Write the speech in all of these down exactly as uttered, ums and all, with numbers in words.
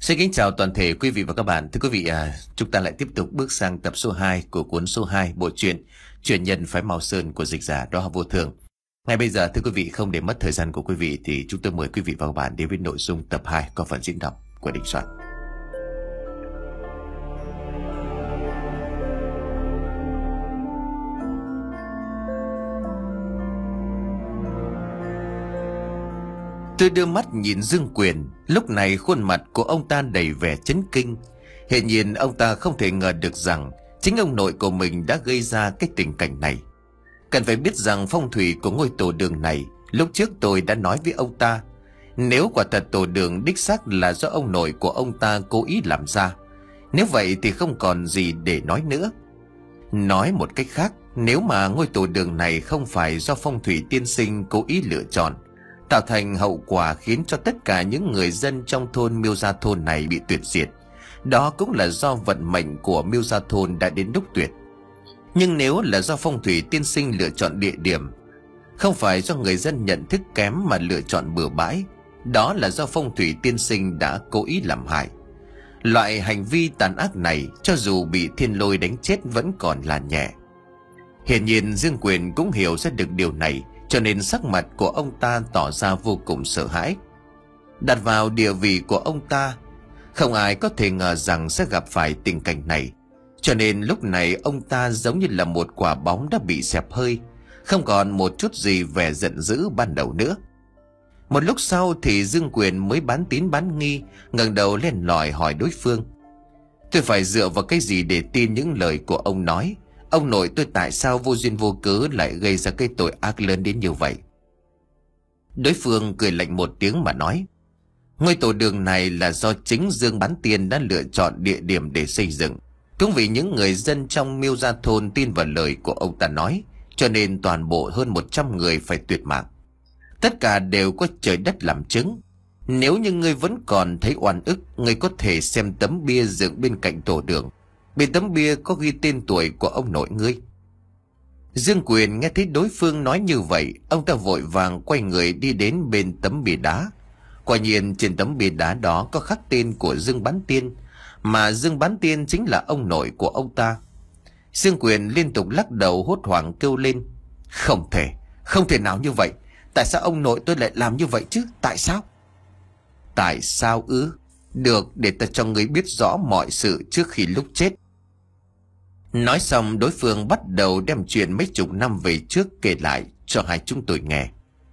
Xin kính chào toàn thể quý vị và các bạn. Thưa quý vị, à, chúng ta lại tiếp tục bước sang tập số hai của cuốn số hai bộ truyện Truyền nhân phái Mao Sơn của dịch giả Đó Vô Thường. Ngay bây giờ thưa quý vị, không để mất thời gian của quý vị thì chúng tôi mời quý vị và các bạn đến với nội dung tập hai có phần diễn đọc của Đình Soạn. Tôi đưa mắt nhìn Dương Quyền. Lúc này khuôn mặt của ông ta đầy vẻ chấn kinh. Hiển nhiên ông ta không thể ngờ được rằng chính ông nội của mình đã gây ra cái tình cảnh này. Cần phải biết rằng phong thủy của ngôi tổ đường này, lúc trước tôi đã nói với ông ta, nếu quả thật tổ đường đích xác là do ông nội của ông ta cố ý làm ra, nếu vậy thì không còn gì để nói nữa. Nói một cách khác, nếu mà ngôi tổ đường này không phải do phong thủy tiên sinh cố ý lựa chọn, tạo thành hậu quả khiến cho tất cả những người dân trong thôn Miêu Gia Thôn này bị tuyệt diệt, đó cũng là do vận mệnh của Miêu Gia Thôn đã đến lúc tuyệt. Nhưng nếu là do phong thủy tiên sinh lựa chọn địa điểm, không phải do người dân nhận thức kém mà lựa chọn bừa bãi, đó là do phong thủy tiên sinh đã cố ý làm hại. Loại hành vi tàn ác này cho dù bị thiên lôi đánh chết vẫn còn là nhẹ. Hiển nhiên Dương Quyền cũng hiểu ra được điều này, cho nên sắc mặt của ông ta tỏ ra vô cùng sợ hãi. Đặt vào địa vị của ông ta, không ai có thể ngờ rằng sẽ gặp phải tình cảnh này. Cho nên lúc này ông ta giống như là một quả bóng đã bị xẹp hơi, không còn một chút gì vẻ giận dữ ban đầu nữa. Một lúc sau thì Dương Quyền mới bán tín bán nghi, ngẩng đầu lên lỏi hỏi đối phương: Tôi phải dựa vào cái gì để tin những lời của ông nói? Ông nội tôi tại sao vô duyên vô cớ lại gây ra cái tội ác lớn đến như vậy? Đối phương cười lạnh một tiếng mà nói: Ngôi tổ đường này là do chính Dương Bán Tiên đã lựa chọn địa điểm để xây dựng. Cũng vì những người dân trong Miêu Gia Thôn tin vào lời của ông ta nói, cho nên toàn bộ hơn một trăm người phải tuyệt mạng. Tất cả đều có trời đất làm chứng. Nếu như ngươi vẫn còn thấy oan ức, ngươi có thể xem tấm bia dựng bên cạnh tổ đường. Bên tấm bia có ghi tên tuổi của ông nội ngươi. Dương Quyền nghe thấy đối phương nói như vậy, ông ta vội vàng quay người đi đến bên tấm bia đá. Quả nhiên trên tấm bia đá đó có khắc tên của Dương Bán Tiên, mà Dương Bán Tiên chính là ông nội của ông ta. Dương Quyền liên tục lắc đầu hốt hoảng kêu lên: Không thể, không thể nào như vậy. Tại sao ông nội tôi lại làm như vậy chứ? Tại sao? Tại sao ư? Được, để ta cho ngươi biết rõ mọi sự trước khi lúc chết. Nói xong đối phương bắt đầu đem chuyện mấy chục năm về trước kể lại cho hai chúng tôi nghe.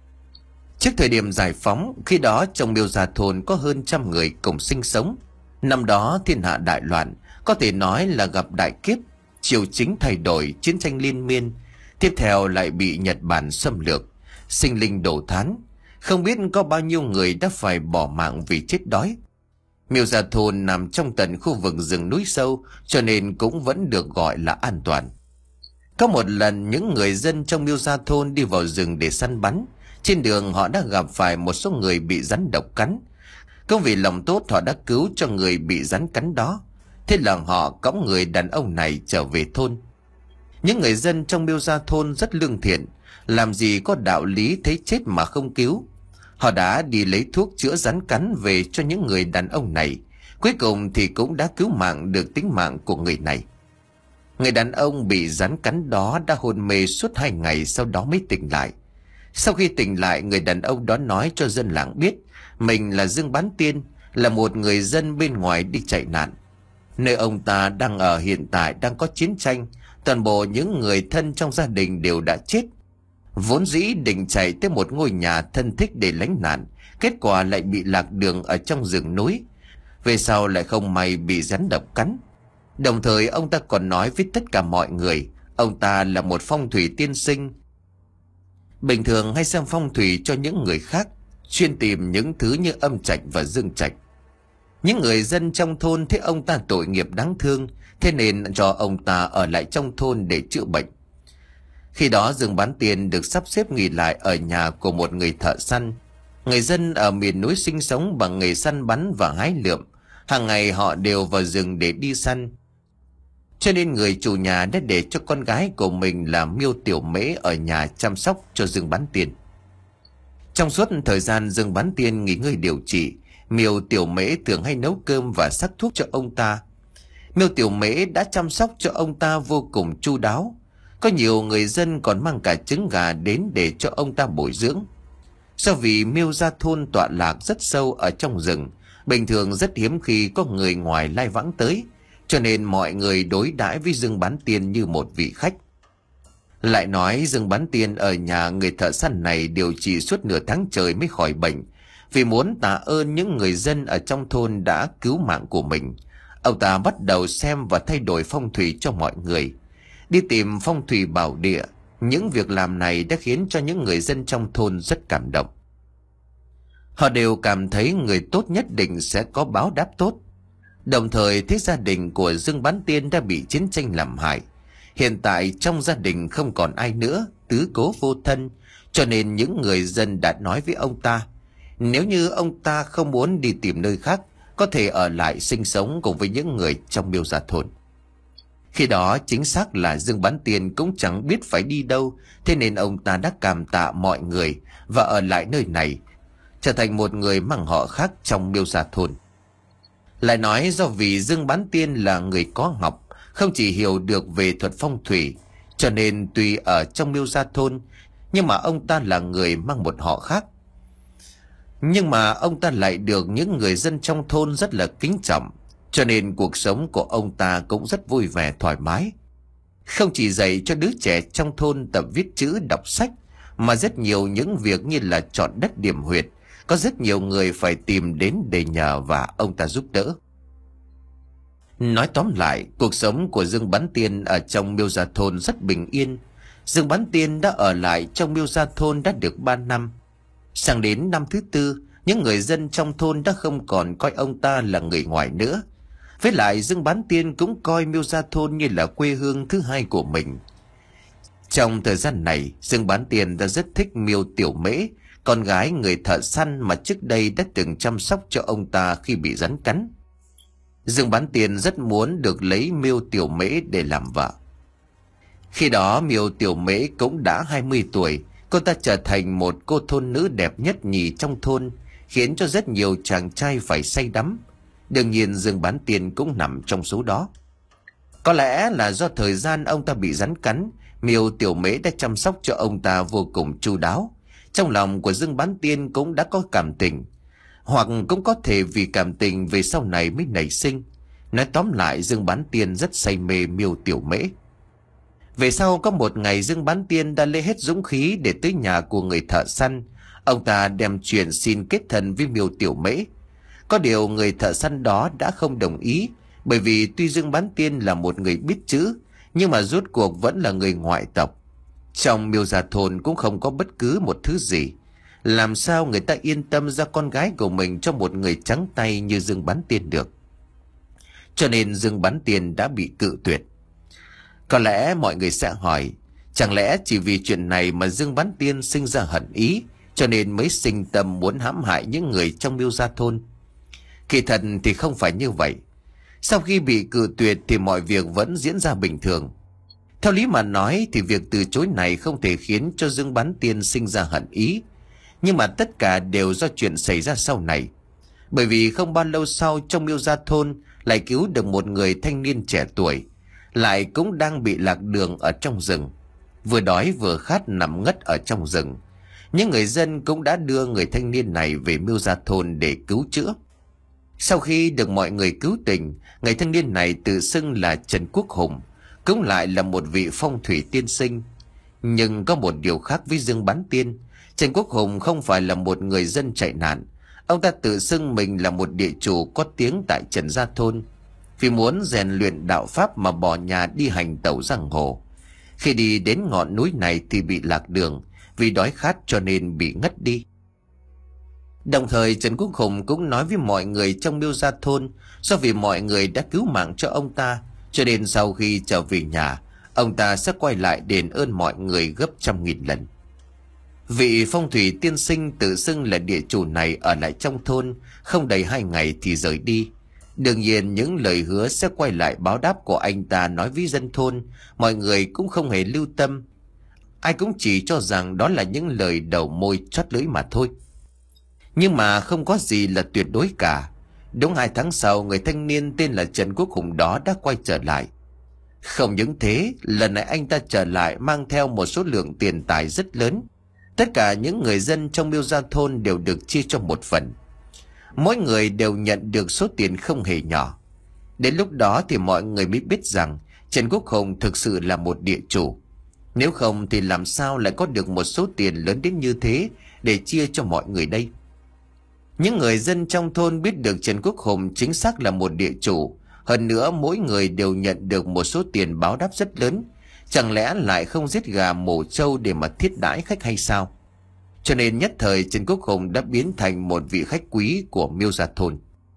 Trước thời điểm giải phóng, khi đó trong Miêu Gia Thôn có hơn trăm người cùng sinh sống. Năm đó thiên hạ đại loạn, có thể nói là gặp đại kiếp, triều chính thay đổi, chiến tranh liên miên. Tiếp theo lại bị Nhật Bản xâm lược, sinh linh đổ thán. Không biết có bao nhiêu người đã phải bỏ mạng vì chết đói. Miêu Gia Thôn nằm trong tận khu vực rừng núi sâu, cho nên cũng vẫn được gọi là an toàn. Có một lần những người dân trong Miêu Gia Thôn đi vào rừng để săn bắn. Trên đường họ đã gặp phải một số người bị rắn độc cắn. Cũng vì lòng tốt họ đã cứu cho người bị rắn cắn đó. Thế là họ cõng người đàn ông này trở về thôn. Những người dân trong Miêu Gia Thôn rất lương thiện, làm gì có đạo lý thấy chết mà không cứu. Họ đã đi lấy thuốc chữa rắn cắn về cho những người đàn ông này. Cuối cùng thì cũng đã cứu mạng được tính mạng của người này. Người đàn ông bị rắn cắn đó đã hôn mê suốt hai ngày, sau đó mới tỉnh lại. Sau khi tỉnh lại, người đàn ông đó nói cho dân làng biết mình là Dương Bán Tiên, là một người dân bên ngoài đi chạy nạn. Nơi ông ta đang ở hiện tại đang có chiến tranh, toàn bộ những người thân trong gia đình đều đã chết. Vốn dĩ định chạy tới một ngôi nhà thân thích để lánh nạn, kết quả lại bị lạc đường ở trong rừng núi. Về sau lại không may bị rắn độc cắn. Đồng thời ông ta còn nói với tất cả mọi người, ông ta là một phong thủy tiên sinh. Bình thường hay xem phong thủy cho những người khác, chuyên tìm những thứ như âm trạch và dương trạch. Những người dân trong thôn thấy ông ta tội nghiệp đáng thương, thế nên cho ông ta ở lại trong thôn để chữa bệnh. Khi đó Dương Bán Tiên được sắp xếp nghỉ lại ở nhà của một người thợ săn. Người dân ở miền núi sinh sống bằng nghề săn bắn và hái lượm. Hàng ngày họ đều vào rừng để đi săn. Cho nên người chủ nhà đã để cho con gái của mình là Miêu Tiểu Mễ ở nhà chăm sóc cho Dương Bán Tiên. Trong suốt thời gian Dương Bán Tiên nghỉ ngơi điều trị, Miêu Tiểu Mễ thường hay nấu cơm và sắc thuốc cho ông ta. Miêu Tiểu Mễ đã chăm sóc cho ông ta vô cùng chu đáo. Có nhiều người dân còn mang cả trứng gà đến để cho ông ta bồi dưỡng. Do vì Miêu Gia Thôn tọa lạc rất sâu ở trong rừng, bình thường rất hiếm khi có người ngoài lai vãng tới, cho nên mọi người đối đãi với Dương Bán Tiên như một vị khách. Lại nói Dương Bán Tiên ở nhà người thợ săn này điều trị suốt nửa tháng trời mới khỏi bệnh. Vì muốn tạ ơn những người dân ở trong thôn đã cứu mạng của mình, ông ta bắt đầu xem và thay đổi phong thủy cho mọi người. Đi tìm phong thủy bảo địa. Những việc làm này đã khiến cho những người dân trong thôn rất cảm động. Họ đều cảm thấy người tốt nhất định sẽ có báo đáp tốt. Đồng thời thấy gia đình của Dương Bán Tiên đã bị chiến tranh làm hại. Hiện tại trong gia đình không còn ai nữa, tứ cố vô thân, cho nên những người dân đã nói với ông ta, nếu như ông ta không muốn đi tìm nơi khác, có thể ở lại sinh sống cùng với những người trong Miêu Gia Thôn. Khi đó chính xác là Dương Bán Tiên cũng chẳng biết phải đi đâu, thế nên ông ta đã cảm tạ mọi người và ở lại nơi này, trở thành một người mang họ khác trong Miêu Gia Thôn. Lại nói do vì Dương Bán Tiên là người có học, không chỉ hiểu được về thuật phong thủy, cho nên tuy ở trong Miêu Gia Thôn, nhưng mà ông ta là người mang một họ khác. Nhưng mà ông ta lại được những người dân trong thôn rất là kính trọng, cho nên cuộc sống của ông ta cũng rất vui vẻ thoải mái. Không chỉ dạy cho đứa trẻ trong thôn tập viết chữ đọc sách, mà rất nhiều những việc như là chọn đất điểm huyệt, có rất nhiều người phải tìm đến để nhờ và ông ta giúp đỡ. Nói tóm lại, cuộc sống của Dương Bán Tiên ở trong Miêu Gia Thôn rất bình yên. Dương Bán Tiên đã ở lại trong Miêu Gia Thôn đã được ba năm. Sang đến năm thứ tư, những người dân trong thôn đã không còn coi ông ta là người ngoài nữa. Với lại Dương Bán Tiên cũng coi Miêu Gia Thôn như là quê hương thứ hai của mình. Trong thời gian này, Dương Bán Tiên đã rất thích Miêu Tiểu Mễ, con gái người thợ săn mà trước đây đã từng chăm sóc cho ông ta khi bị rắn cắn. Dương Bán Tiên rất muốn được lấy Miêu Tiểu Mễ để làm vợ. Khi đó Miêu Tiểu Mễ cũng đã hai mươi tuổi, cô ta trở thành một cô thôn nữ đẹp nhất nhì trong thôn, khiến cho rất nhiều chàng trai phải say đắm. Đương nhiên Dương Bán Tiên cũng nằm trong số đó. Có lẽ là do thời gian ông ta bị rắn cắn, Miêu Tiểu Mễ đã chăm sóc cho ông ta vô cùng chu đáo. Trong lòng của Dương Bán Tiên cũng đã có cảm tình, hoặc cũng có thể vì cảm tình về sau này mới nảy sinh. Nói tóm lại, Dương Bán Tiên rất say mê Miêu Tiểu Mễ. Về sau có một ngày, Dương Bán Tiên đã lấy hết dũng khí để tới nhà của người thợ săn. Ông ta đem chuyện xin kết thân với Miêu Tiểu Mễ. Có điều người thợ săn đó đã không đồng ý, bởi vì tuy Dương Bán Tiên là một người biết chữ, nhưng mà rốt cuộc vẫn là người ngoại tộc. Trong Miêu Gia Thôn cũng không có bất cứ một thứ gì. Làm sao người ta yên tâm ra con gái của mình cho một người trắng tay như Dương Bán Tiên được. Cho nên Dương Bán Tiên đã bị cự tuyệt. Có lẽ mọi người sẽ hỏi, chẳng lẽ chỉ vì chuyện này mà Dương Bán Tiên sinh ra hận ý, cho nên mới sinh tâm muốn hãm hại những người trong Miêu Gia Thôn? Kỳ thật thì không phải như vậy. Sau khi bị cự tuyệt thì mọi việc vẫn diễn ra bình thường. Theo lý mà nói thì việc từ chối này không thể khiến cho Dương Bán Tiên sinh ra hận ý. Nhưng mà tất cả đều do chuyện xảy ra sau này. Bởi vì không bao lâu sau, trong Miêu Gia Thôn lại cứu được một người thanh niên trẻ tuổi, lại cũng đang bị lạc đường ở trong rừng, vừa đói vừa khát nằm ngất ở trong rừng. Những người dân cũng đã đưa người thanh niên này về Miêu Gia Thôn để cứu chữa. Sau khi được mọi người cứu tỉnh, người thanh niên này tự xưng là Trần Quốc Hùng, cũng lại là một vị phong thủy tiên sinh. Nhưng có một điều khác với Dương Bán Tiên. Trần Quốc Hùng không phải là một người dân chạy nạn. Ông ta tự xưng mình là một địa chủ có tiếng tại Trần Gia Thôn. Vì muốn rèn luyện đạo pháp mà bỏ nhà đi hành tẩu giang hồ. Khi đi đến ngọn núi này thì bị lạc đường, vì đói khát cho nên bị ngất đi. Đồng thời Trần Quốc Hùng cũng nói với mọi người trong Miêu Gia Thôn, do vì mọi người đã cứu mạng cho ông ta, cho nên sau khi trở về nhà, ông ta sẽ quay lại đền ơn mọi người gấp trăm nghìn lần. Vị phong thủy tiên sinh tự xưng là địa chủ này ở lại trong thôn không đầy hai ngày thì rời đi. Đương nhiên những lời hứa sẽ quay lại báo đáp của anh ta nói với dân thôn, mọi người cũng không hề lưu tâm. Ai cũng chỉ cho rằng đó là những lời đầu môi chót lưỡi mà thôi. Nhưng mà không có gì là tuyệt đối cả. Đúng hai tháng sau, người thanh niên tên là Trần Quốc Hùng đó đã quay trở lại. Không những thế, lần này anh ta trở lại mang theo một số lượng tiền tài rất lớn. Tất cả những người dân trong Miêu Gia thôn đều được chia cho một phần. Mỗi người đều nhận được số tiền không hề nhỏ. Đến lúc đó thì mọi người mới biết rằng Trần Quốc Hùng thực sự là một địa chủ. Nếu không thì làm sao lại có được một số tiền lớn đến như thế để chia cho mọi người đây? Những người dân trong thôn biết được Trần Quốc Hùng chính xác là một địa chủ. Hơn nữa mỗi người đều nhận được một số tiền báo đáp rất lớn. Chẳng lẽ lại không giết gà mổ trâu để mà thiết đãi khách hay sao? Cho nên nhất thời Trần Quốc Hùng đã biến thành một vị khách quý của Miêu Gia thôn.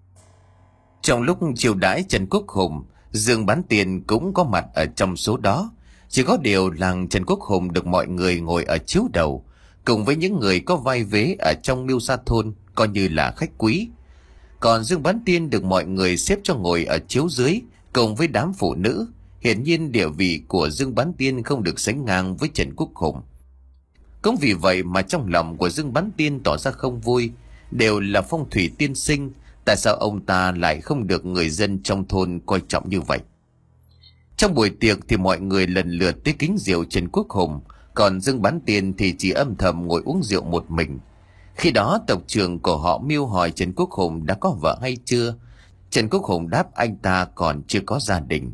Trong lúc chiêu đãi Trần Quốc Hùng, Dương Bán Tiền cũng có mặt ở trong số đó. Chỉ có điều là Trần Quốc Hùng được mọi người ngồi ở chiếu đầu, cùng với những người có vai vế ở trong Miêu Gia thôn, coi như là khách quý. Còn Dương Bán Tiên được mọi người xếp cho ngồi ở chiếu dưới, cùng với đám phụ nữ. Hiển nhiên địa vị của Dương Bán Tiên không được sánh ngang với Trần Quốc Hùng. Cũng vì vậy mà trong lòng của Dương Bán Tiên tỏ ra không vui. Đều là phong thủy tiên sinh, tại sao ông ta lại không được người dân trong thôn coi trọng như vậy? Trong buổi tiệc thì mọi người lần lượt tới kính rượu Trần Quốc Hùng, còn Dương Bán Tiên thì chỉ âm thầm ngồi uống rượu một mình. Khi đó tộc trưởng của họ Miêu hỏi Trần Quốc Hùng đã có vợ hay chưa. Trần Quốc Hùng đáp anh ta còn chưa có gia đình.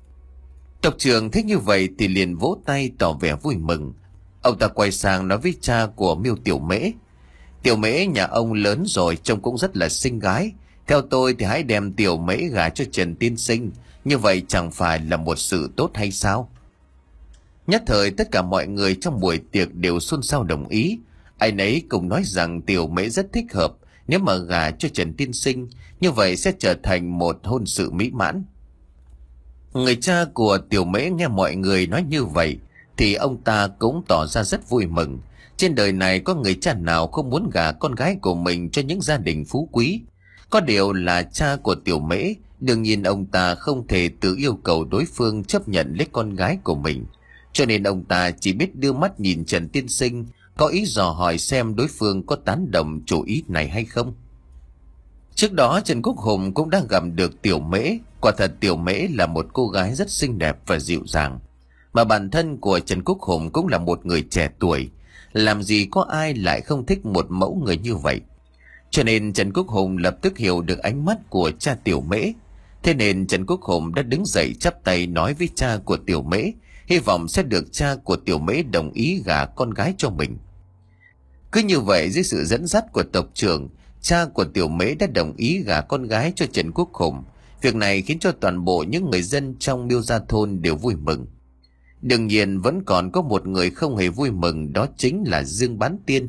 Tộc trưởng thấy như vậy thì liền vỗ tay tỏ vẻ vui mừng. Ông ta quay sang nói với cha của Miêu Tiểu Mễ: Tiểu Mễ nhà ông lớn rồi, trông cũng rất là xinh gái. Theo tôi thì hãy đem Tiểu Mễ gả cho Trần tiên sinh, như vậy chẳng phải là một sự tốt hay sao? Nhất thời tất cả mọi người trong buổi tiệc đều xôn xao đồng ý. Ai nấy cùng nói rằng Tiểu Mễ rất thích hợp, nếu mà gả cho Trần tiên sinh, như vậy sẽ trở thành một hôn sự mỹ mãn. Người cha của Tiểu Mễ nghe mọi người nói như vậy thì ông ta cũng tỏ ra rất vui mừng. Trên đời này có người cha nào không muốn gả con gái của mình cho những gia đình phú quý. Có điều là cha của Tiểu Mễ, đương nhiên ông ta không thể tự yêu cầu đối phương chấp nhận lấy con gái của mình. Cho nên ông ta chỉ biết đưa mắt nhìn Trần tiên sinh, có ý dò hỏi xem đối phương có tán đồng chủ ý này hay không. Trước đó Trần Quốc Hùng cũng đã gặp được Tiểu Mễ. Quả thật Tiểu Mễ là một cô gái rất xinh đẹp và dịu dàng. Mà bản thân của Trần Quốc Hùng cũng là một người trẻ tuổi. Làm gì có ai lại không thích một mẫu người như vậy. Cho nên Trần Quốc Hùng lập tức hiểu được ánh mắt của cha Tiểu Mễ. Thế nên Trần Quốc Hùng đã đứng dậy chắp tay nói với cha của Tiểu Mễ, hy vọng sẽ được cha của Tiểu Mễ đồng ý gả con gái cho mình. Cứ như vậy, dưới sự dẫn dắt của tộc trưởng, cha của Tiểu Mễ đã đồng ý gả con gái cho Trần Quốc Hùng. Việc này khiến cho toàn bộ những người dân trong Miêu Gia thôn đều vui mừng. Đương nhiên vẫn còn có một người không hề vui mừng, đó chính là Dương Bán Tiên.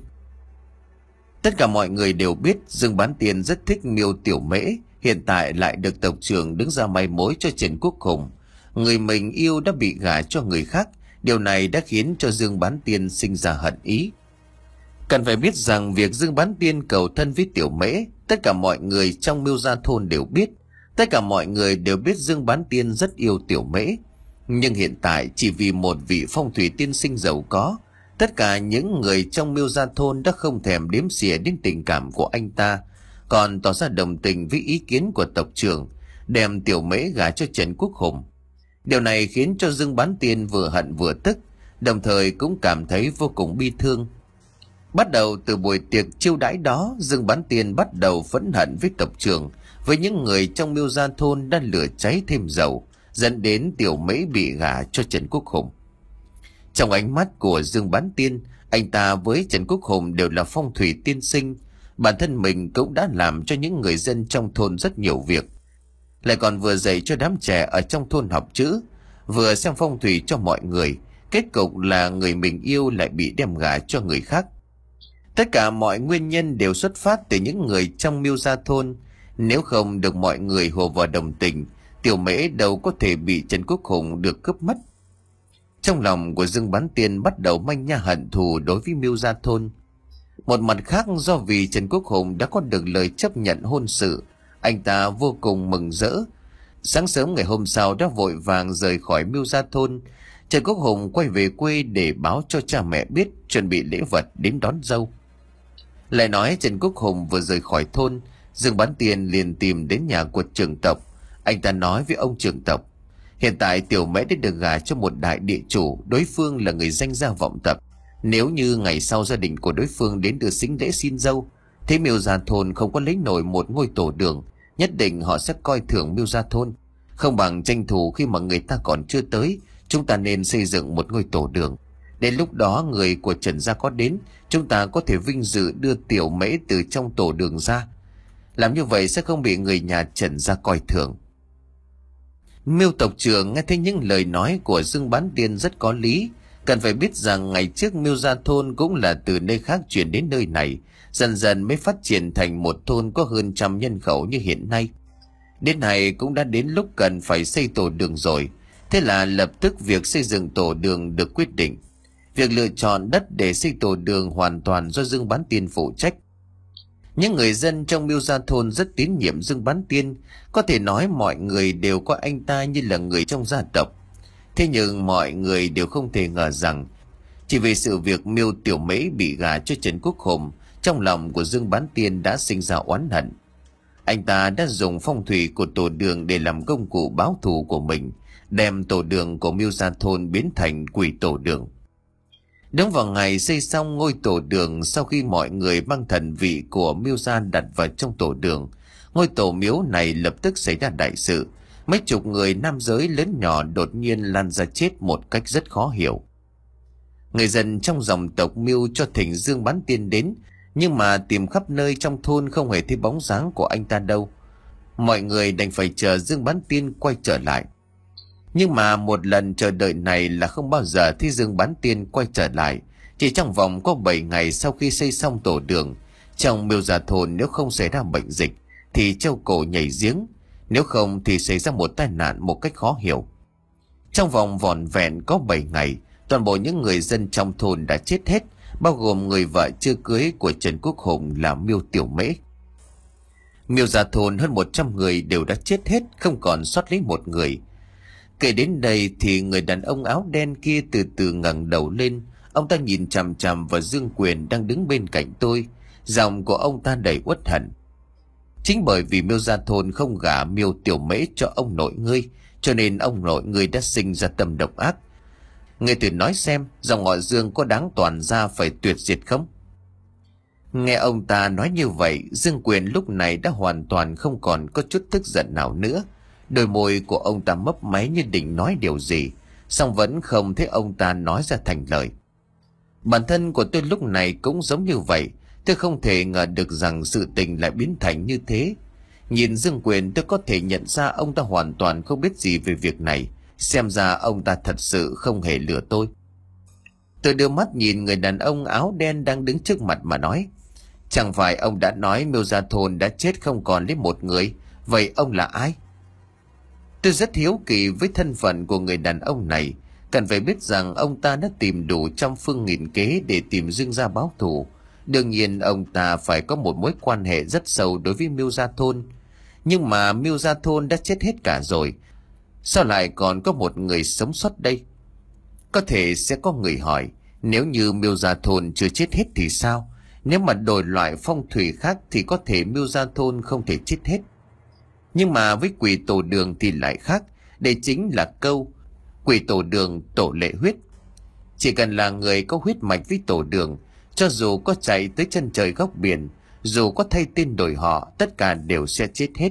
Tất cả mọi người đều biết Dương Bán Tiên rất thích Miêu Tiểu Mễ, hiện tại lại được tộc trưởng đứng ra may mối cho Trần Quốc Hùng. Người mình yêu đã bị gả cho người khác, điều này đã khiến cho Dương Bán Tiên sinh ra hận ý. Cần phải biết rằng việc Dương Bán Tiên cầu thân với Tiểu Mễ, tất cả mọi người trong Miêu Gia thôn đều biết. Tất cả mọi người đều biết Dương Bán Tiên rất yêu Tiểu Mễ. Nhưng hiện tại chỉ vì một vị phong thủy tiên sinh giàu có, tất cả những người trong Miêu Gia thôn đã không thèm đếm xỉa đến tình cảm của anh ta, còn tỏ ra đồng tình với ý kiến của tộc trưởng, đem Tiểu Mễ gả cho Trần Quốc Hùng. Điều này khiến cho Dương Bán Tiên vừa hận vừa tức, đồng thời cũng cảm thấy vô cùng bi thương. Bắt đầu từ buổi tiệc chiêu đãi đó, Dương Bán Tiên bắt đầu phẫn hận với tộc trưởng, với những người trong Miêu Gia thôn đã lửa cháy thêm dầu, dẫn đến Tiểu Mễ bị gả cho Trần Quốc Hùng. Trong ánh mắt của Dương Bán Tiên, anh ta với Trần Quốc Hùng đều là phong thủy tiên sinh. Bản thân mình cũng đã làm cho những người dân trong thôn rất nhiều việc, lại còn vừa dạy cho đám trẻ ở trong thôn học chữ, vừa xem phong thủy cho mọi người. Kết cục là người mình yêu lại bị đem gả cho người khác. Tất cả mọi nguyên nhân đều xuất phát từ những người trong Miêu Gia thôn. Nếu không được mọi người hồ vào đồng tình, Tiểu Mễ đâu có thể bị Trần Quốc Hùng được cướp mất. Trong lòng của Dương Bán Tiên bắt đầu manh nha hận thù đối với Miêu Gia thôn. Một mặt khác, do vì Trần Quốc Hùng đã có được lời chấp nhận hôn sự, anh ta vô cùng mừng rỡ. Sáng sớm ngày hôm sau đã vội vàng rời khỏi Miêu Gia thôn. Trần Quốc Hùng quay về quê để báo cho cha mẹ biết, chuẩn bị lễ vật đến đón dâu. Lại nói Trần Quốc Hùng vừa rời khỏi thôn, Dương Bán Tiên liền tìm đến nhà của trưởng tộc. Anh ta nói với ông trưởng tộc, hiện tại Tiểu Mễ đã được gả cho một đại địa chủ, đối phương là người danh gia vọng tộc. Nếu như ngày sau gia đình của đối phương đến đưa sính lễ xin dâu, thế Miêu Gia thôn không có lấy nổi một ngôi tổ đường, nhất định họ sẽ coi thường Miêu Gia thôn. Không bằng tranh thủ khi mà người ta còn chưa tới, chúng ta nên xây dựng một ngôi tổ đường. Đến lúc đó người của Trần gia có đến, chúng ta có thể vinh dự đưa Tiểu Mễ từ trong tổ đường ra. Làm như vậy sẽ không bị người nhà Trần gia coi thường. Miêu tộc trưởng nghe thấy những lời nói của Dương Bán Tiên rất có lý. Cần phải biết rằng ngày trước Miêu Gia thôn cũng là từ nơi khác chuyển đến nơi này, dần dần mới phát triển thành một thôn có hơn trăm nhân khẩu như hiện nay. Đến này cũng đã đến lúc cần phải xây tổ đường rồi. Thế là lập tức việc xây dựng tổ đường được quyết định. Việc lựa chọn đất để xây tổ đường hoàn toàn do Dương Bán Tiên phụ trách. Những người dân trong Miêu Gia thôn rất tín nhiệm Dương Bán Tiên, có thể nói mọi người đều coi anh ta như là người trong gia tộc. Thế nhưng mọi người đều không thể ngờ rằng, chỉ vì sự việc Miêu Tiểu Mễ bị gả cho Trần Quốc Hùng, trong lòng của Dương Bán Tiên đã sinh ra oán hận. Anh ta đã dùng phong thủy của tổ đường để làm công cụ báo thù của mình, đem tổ đường của Miêu Gia thôn biến thành quỷ tổ đường. Đúng vào ngày xây xong ngôi tổ đường, sau khi mọi người mang thần vị của Miêu Gia đặt vào trong tổ đường, ngôi tổ miếu này lập tức xảy ra đại sự. Mấy chục người nam giới lớn nhỏ đột nhiên lan ra chết một cách rất khó hiểu. Người dân trong dòng tộc Miêu cho thỉnh Dương Bán Tiên đến, nhưng mà tìm khắp nơi trong thôn không hề thấy bóng dáng của anh ta đâu. Mọi người đành phải chờ Dương Bán Tiên quay trở lại. Nhưng mà một lần chờ đợi này là không bao giờ thấy Dương Bán Tiên quay trở lại. Chỉ trong vòng có bảy ngày sau khi xây xong tổ đường, trong Miêu Gia thôn nếu không xảy ra bệnh dịch thì treo cổ nhảy giếng, nếu không thì xảy ra một tai nạn một cách khó hiểu. Trong vòng vỏn vẹn có bảy ngày, toàn bộ những người dân trong thôn đã chết hết, bao gồm người vợ chưa cưới của Trần Quốc Hùng là Miêu Tiểu Mễ. Miêu Gia thôn hơn một trăm người đều đã chết hết, không còn sót lấy một người. Kể đến đây thì người đàn ông áo đen kia từ từ ngẩng đầu lên. Ông ta nhìn chằm chằm vào Dương Quyền đang đứng bên cạnh tôi. Giọng của ông ta đầy uất hận. Chính bởi vì Miêu Gia thôn không gả Miêu Tiểu Mễ cho ông nội ngươi, cho nên ông nội ngươi đã sinh ra tâm độc ác. Ngươi thử nói xem, dòng họ Dương có đáng toàn ra phải tuyệt diệt không? Nghe ông ta nói như vậy, Dương Quyền lúc này đã hoàn toàn không còn có chút tức giận nào nữa. Đôi môi của ông ta mấp máy như định nói điều gì, song vẫn không thấy ông ta nói ra thành lời. Bản thân của tôi lúc này cũng giống như vậy. Tôi không thể ngờ được rằng sự tình lại biến thành như thế. Nhìn Dương Quyền tôi có thể nhận ra ông ta hoàn toàn không biết gì về việc này. Xem ra ông ta thật sự không hề lừa tôi. Tôi đưa mắt nhìn người đàn ông áo đen đang đứng trước mặt mà nói, chẳng phải ông đã nói Miêu Gia thôn đã chết không còn lấy một người, vậy ông là ai? Tôi rất hiếu kỳ với thân phận của người đàn ông này. Cần phải biết rằng ông ta đã tìm đủ trăm phương nghìn kế để tìm Dương gia báo thù. Đương nhiên ông ta phải có một mối quan hệ rất sâu đối với Miêu Gia thôn. Nhưng mà Miêu Gia thôn đã chết hết cả rồi, sao lại còn có một người sống sót đây? Có thể sẽ có người hỏi, nếu như Miêu Gia thôn chưa chết hết thì sao? Nếu mà đổi loại phong thủy khác thì có thể Miêu Gia thôn không thể chết hết. Nhưng mà với quỷ tổ đường thì lại khác. Đây chính là câu quỷ tổ đường tổ lệ huyết. Chỉ cần là người có huyết mạch với tổ đường, cho dù có chạy tới chân trời góc biển, dù có thay tên đổi họ, tất cả đều sẽ chết hết.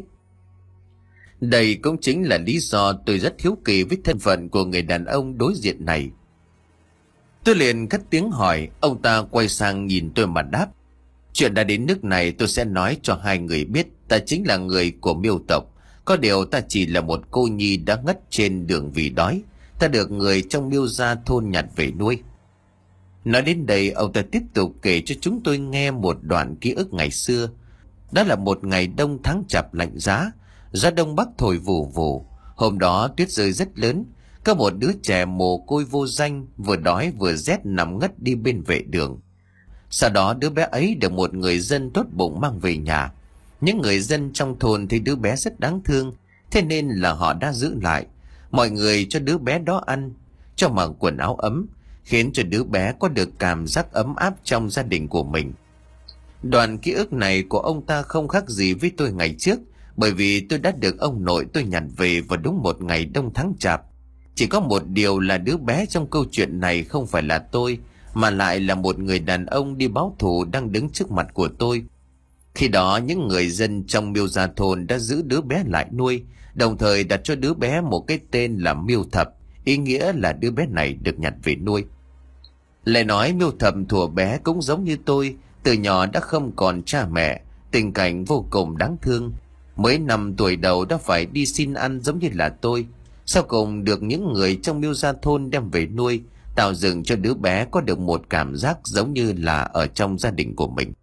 Đây cũng chính là lý do tôi rất hiếu kỳ với thân phận của người đàn ông đối diện này. Tôi liền cất tiếng hỏi. Ông ta quay sang nhìn tôi mà đáp, chuyện đã đến nước này tôi sẽ nói cho hai người biết. Ta chính là người của Miêu tộc. Có điều ta chỉ là một cô nhi đã ngất trên đường vì đói. Ta được người trong Miêu Gia thôn nhặt về nuôi. Nói đến đây, ông ta tiếp tục kể cho chúng tôi nghe một đoạn ký ức ngày xưa. Đó là một ngày đông tháng chạp lạnh giá, gió đông bắc thổi vù vù. Hôm đó tuyết rơi rất lớn. Có một đứa trẻ mồ côi vô danh, vừa đói vừa rét nằm ngất đi bên vệ đường. Sau đó đứa bé ấy được một người dân tốt bụng mang về nhà. Những người dân trong thôn thấy đứa bé rất đáng thương, thế nên là họ đã giữ lại. Mọi người cho đứa bé đó ăn, cho mặc quần áo ấm, khiến cho đứa bé có được cảm giác ấm áp trong gia đình của mình. Đoạn ký ức này của ông ta không khác gì với tôi ngày trước, bởi vì tôi đã được ông nội tôi nhặt về vào đúng một ngày đông tháng chạp. Chỉ có một điều là đứa bé trong câu chuyện này không phải là tôi, mà lại là một người đàn ông đi báo thù đang đứng trước mặt của tôi. Khi đó những người dân trong Miêu Gia thôn đã giữ đứa bé lại nuôi, đồng thời đặt cho đứa bé một cái tên là Miêu Thập, ý nghĩa là đứa bé này được nhặt về nuôi. Lại nói Miêu Thập thuở bé cũng giống như tôi, từ nhỏ đã không còn cha mẹ, tình cảnh vô cùng đáng thương. Mới năm tuổi đầu đã phải đi xin ăn giống như là tôi. Sau cùng được những người trong Miêu Gia thôn đem về nuôi, tạo dựng cho đứa bé có được một cảm giác giống như là ở trong gia đình của mình.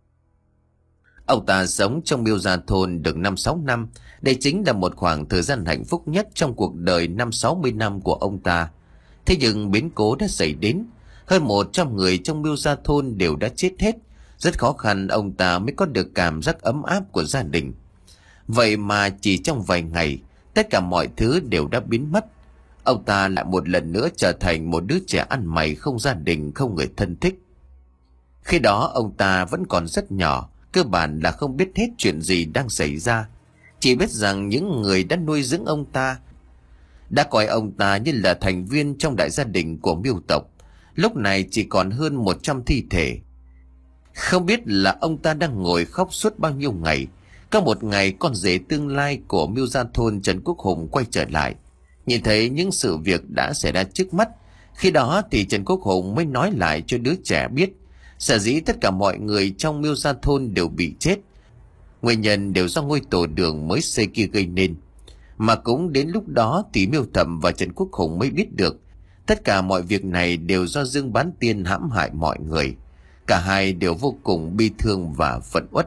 Ông ta sống trong Miêu Gia thôn được năm sáu năm. Đây chính là một khoảng thời gian hạnh phúc nhất trong cuộc đời năm sáu mươi năm của ông ta. Thế nhưng biến cố đã xảy đến. Hơn một trăm người trong Miêu Gia thôn đều đã chết hết. Rất khó khăn ông ta mới có được cảm giác ấm áp của gia đình. Vậy mà chỉ trong vài ngày, tất cả mọi thứ đều đã biến mất. Ông ta lại một lần nữa trở thành một đứa trẻ ăn mày, không gia đình, không người thân thích. Khi đó ông ta vẫn còn rất nhỏ, cơ bản là không biết hết chuyện gì đang xảy ra. Chỉ biết rằng những người đã nuôi dưỡng ông ta đã coi ông ta như là thành viên trong đại gia đình của Miêu tộc. Lúc này chỉ còn hơn một trăm thi thể. Không biết là ông ta đang ngồi khóc suốt bao nhiêu ngày. Có một ngày con rể tương lai của Miêu Gia thôn Trần Quốc Hùng quay trở lại, nhìn thấy những sự việc đã xảy ra trước mắt. Khi đó thì Trần Quốc Hùng mới nói lại cho đứa trẻ biết, sở dĩ tất cả mọi người trong Miêu Gia thôn đều bị chết, nguyên nhân đều do ngôi tổ đường mới xây kia gây nên. Mà cũng đến lúc đó thì Miêu Thẩm và Trần Quốc Hùng mới biết được tất cả mọi việc này đều do Dương Bán Tiên hãm hại mọi người. Cả hai đều vô cùng bi thương và phẫn uất.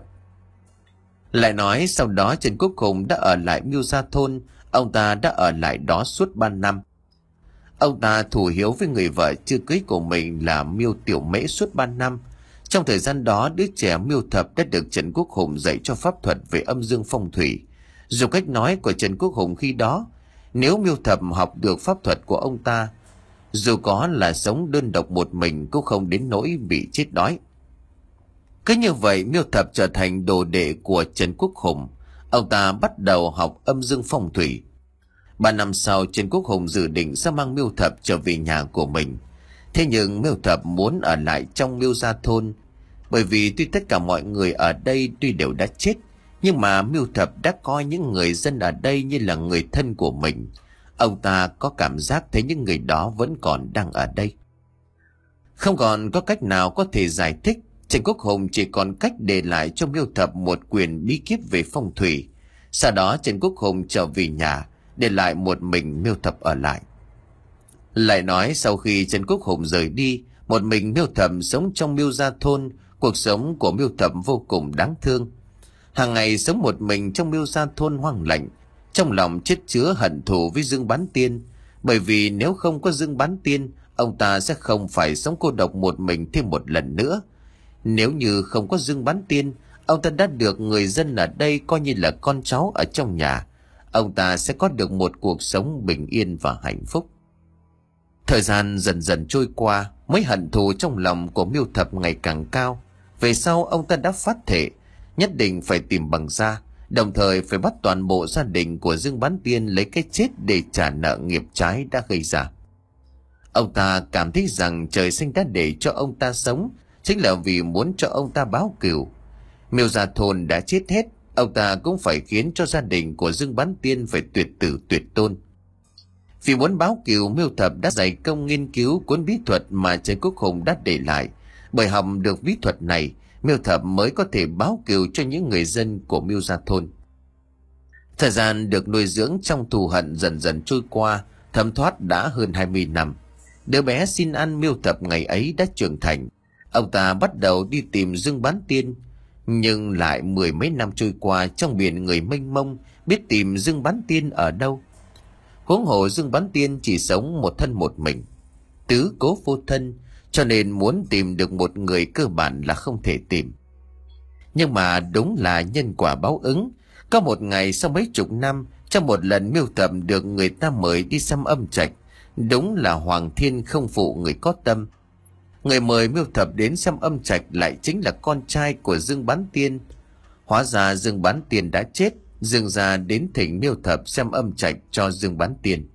Lại nói sau đó Trần Quốc Hùng đã ở lại Miêu Gia thôn. Ông ta đã ở lại đó suốt ba năm. Ông ta thù hiếu với người vợ chưa cưới của mình là Miêu Tiểu Mễ suốt ba năm. Trong thời gian đó, đứa trẻ Miêu Thập đã được Trần Quốc Hùng dạy cho pháp thuật về âm dương phong thủy. Dù cách nói của Trần Quốc Hùng khi đó, nếu Miêu Thập học được pháp thuật của ông ta, dù có là sống đơn độc một mình cũng không đến nỗi bị chết đói. Cứ như vậy Miêu Thập trở thành đồ đệ của Trần Quốc Hùng. Ông ta bắt đầu học âm dương phong thủy. Ba năm sau, Trần Quốc Hùng dự định sẽ mang Miêu Thập trở về nhà của mình. Thế nhưng Miêu Thập muốn ở lại trong Miêu Gia thôn, bởi vì tuy tất cả mọi người ở đây tuy đều đã chết, nhưng mà Miêu Thập đã coi những người dân ở đây như là người thân của mình. Ông ta có cảm giác thấy những người đó vẫn còn đang ở đây. Không còn có cách nào có thể giải thích, Trần Quốc Hùng chỉ còn cách để lại cho Miêu Thập một quyển bí kíp về phong thủy. Sau đó Trần Quốc Hùng trở về nhà, để lại một mình Miêu Thập ở lại. Lại nói sau khi Trần Quốc Hùng rời đi, một mình Miêu Thập sống trong Miêu Gia thôn. Cuộc sống của Miêu Thập vô cùng đáng thương. Hàng ngày sống một mình trong Miêu Gia thôn hoang lạnh, trong lòng chất chứa hận thù với Dương Bán Tiên. Bởi vì nếu không có Dương Bán Tiên, ông ta sẽ không phải sống cô độc một mình thêm một lần nữa. Nếu như không có Dương Bán Tiên, ông ta đã được người dân ở đây coi như là con cháu ở trong nhà. Ông ta sẽ có được một cuộc sống bình yên và hạnh phúc. Thời gian dần dần trôi qua, mối hận thù trong lòng của Miêu Thập ngày càng cao. Về sau ông ta đã phát thệ nhất định phải tìm bằng da, đồng thời phải bắt toàn bộ gia đình của Dương Bán Tiên lấy cái chết để trả nợ nghiệp trái đã gây ra. Ông ta cảm thấy rằng trời sinh đã để cho ông ta sống chính là vì muốn cho ông ta báo cừu. Miêu Gia thôn đã chết hết, ông ta cũng phải khiến cho gia đình của Dương Bán Tiên phải tuyệt tử tuyệt tôn. Vì muốn báo cừu, Miêu Thập đã dày công nghiên cứu cuốn bí thuật mà Trần Quốc Hùng đã để lại. Bởi học được bí thuật này, Miêu Thập mới có thể báo cừu cho những người dân của Miêu Gia thôn. Thời gian được nuôi dưỡng trong thù hận dần dần trôi qua, thấm thoát đã hơn hai mươi năm. Đứa bé xin ăn Miêu Thập ngày ấy đã trưởng thành. Ông ta bắt đầu đi tìm Dương Bán Tiên. Nhưng lại mười mấy năm trôi qua, trong biển người mênh mông, biết tìm Dương Bán Tiên ở đâu. Huống hồ Dương Bán Tiên chỉ sống một thân một mình, tứ cố vô thân, cho nên muốn tìm được một người cơ bản là không thể tìm. Nhưng mà đúng là nhân quả báo ứng. Có một ngày sau mấy chục năm, trong một lần Miêu Thập được người ta mời đi xăm âm trạch. Đúng là Hoàng Thiên không phụ người có tâm. Người mời Miêu Thập đến xem âm trạch lại chính là con trai của Dương Bán Tiên. Hóa ra Dương Bán Tiên đã chết. Dương gia đến thỉnh Miêu Thập xem âm trạch cho Dương Bán Tiên.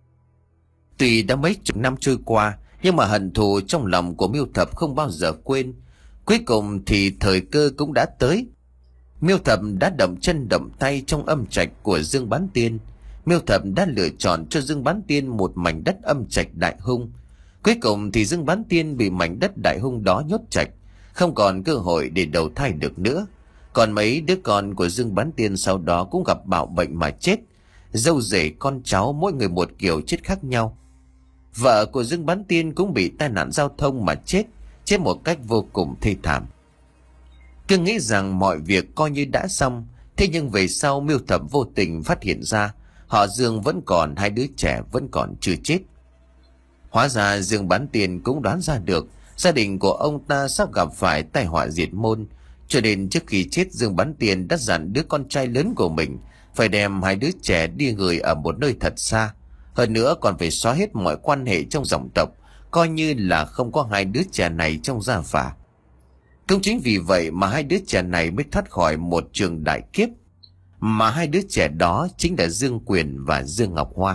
Tuy đã mấy chục năm trôi qua, nhưng mà hận thù trong lòng của Miêu Thập không bao giờ quên. Cuối cùng thì thời cơ cũng đã tới. Miêu Thập đã động chân động tay trong âm trạch của Dương Bán Tiên. Miêu Thập đã lựa chọn cho Dương Bán Tiên một mảnh đất âm trạch Đại Hung. Cuối cùng thì Dương Bán Tiên bị mảnh đất Đại Hung đó nhốt trạch, không còn cơ hội để đầu thai được nữa. Còn mấy đứa con của Dương Bán Tiên sau đó cũng gặp bạo bệnh mà chết. Dâu rể con cháu mỗi người một kiểu chết khác nhau. Vợ của Dương Bán Tiên cũng bị tai nạn giao thông mà chết, chết một cách vô cùng thê thảm. Cứ nghĩ rằng mọi việc coi như đã xong, thế nhưng về sau Miêu Thập vô tình phát hiện ra họ Dương vẫn còn hai đứa trẻ vẫn còn chưa chết. Hóa ra Dương Bán Tiên cũng đoán ra được gia đình của ông ta sắp gặp phải tai họa diệt môn, cho nên trước khi chết Dương Bán Tiên đã dặn đứa con trai lớn của mình phải đem hai đứa trẻ đi gửi ở một nơi thật xa. Hơn nữa còn phải xóa hết mọi quan hệ trong dòng tộc, coi như là không có hai đứa trẻ này trong gia phả. Cũng chính vì vậy mà hai đứa trẻ này mới thoát khỏi một trường đại kiếp. Mà hai đứa trẻ đó chính là Dương Quyền và Dương Ngọc Hoa.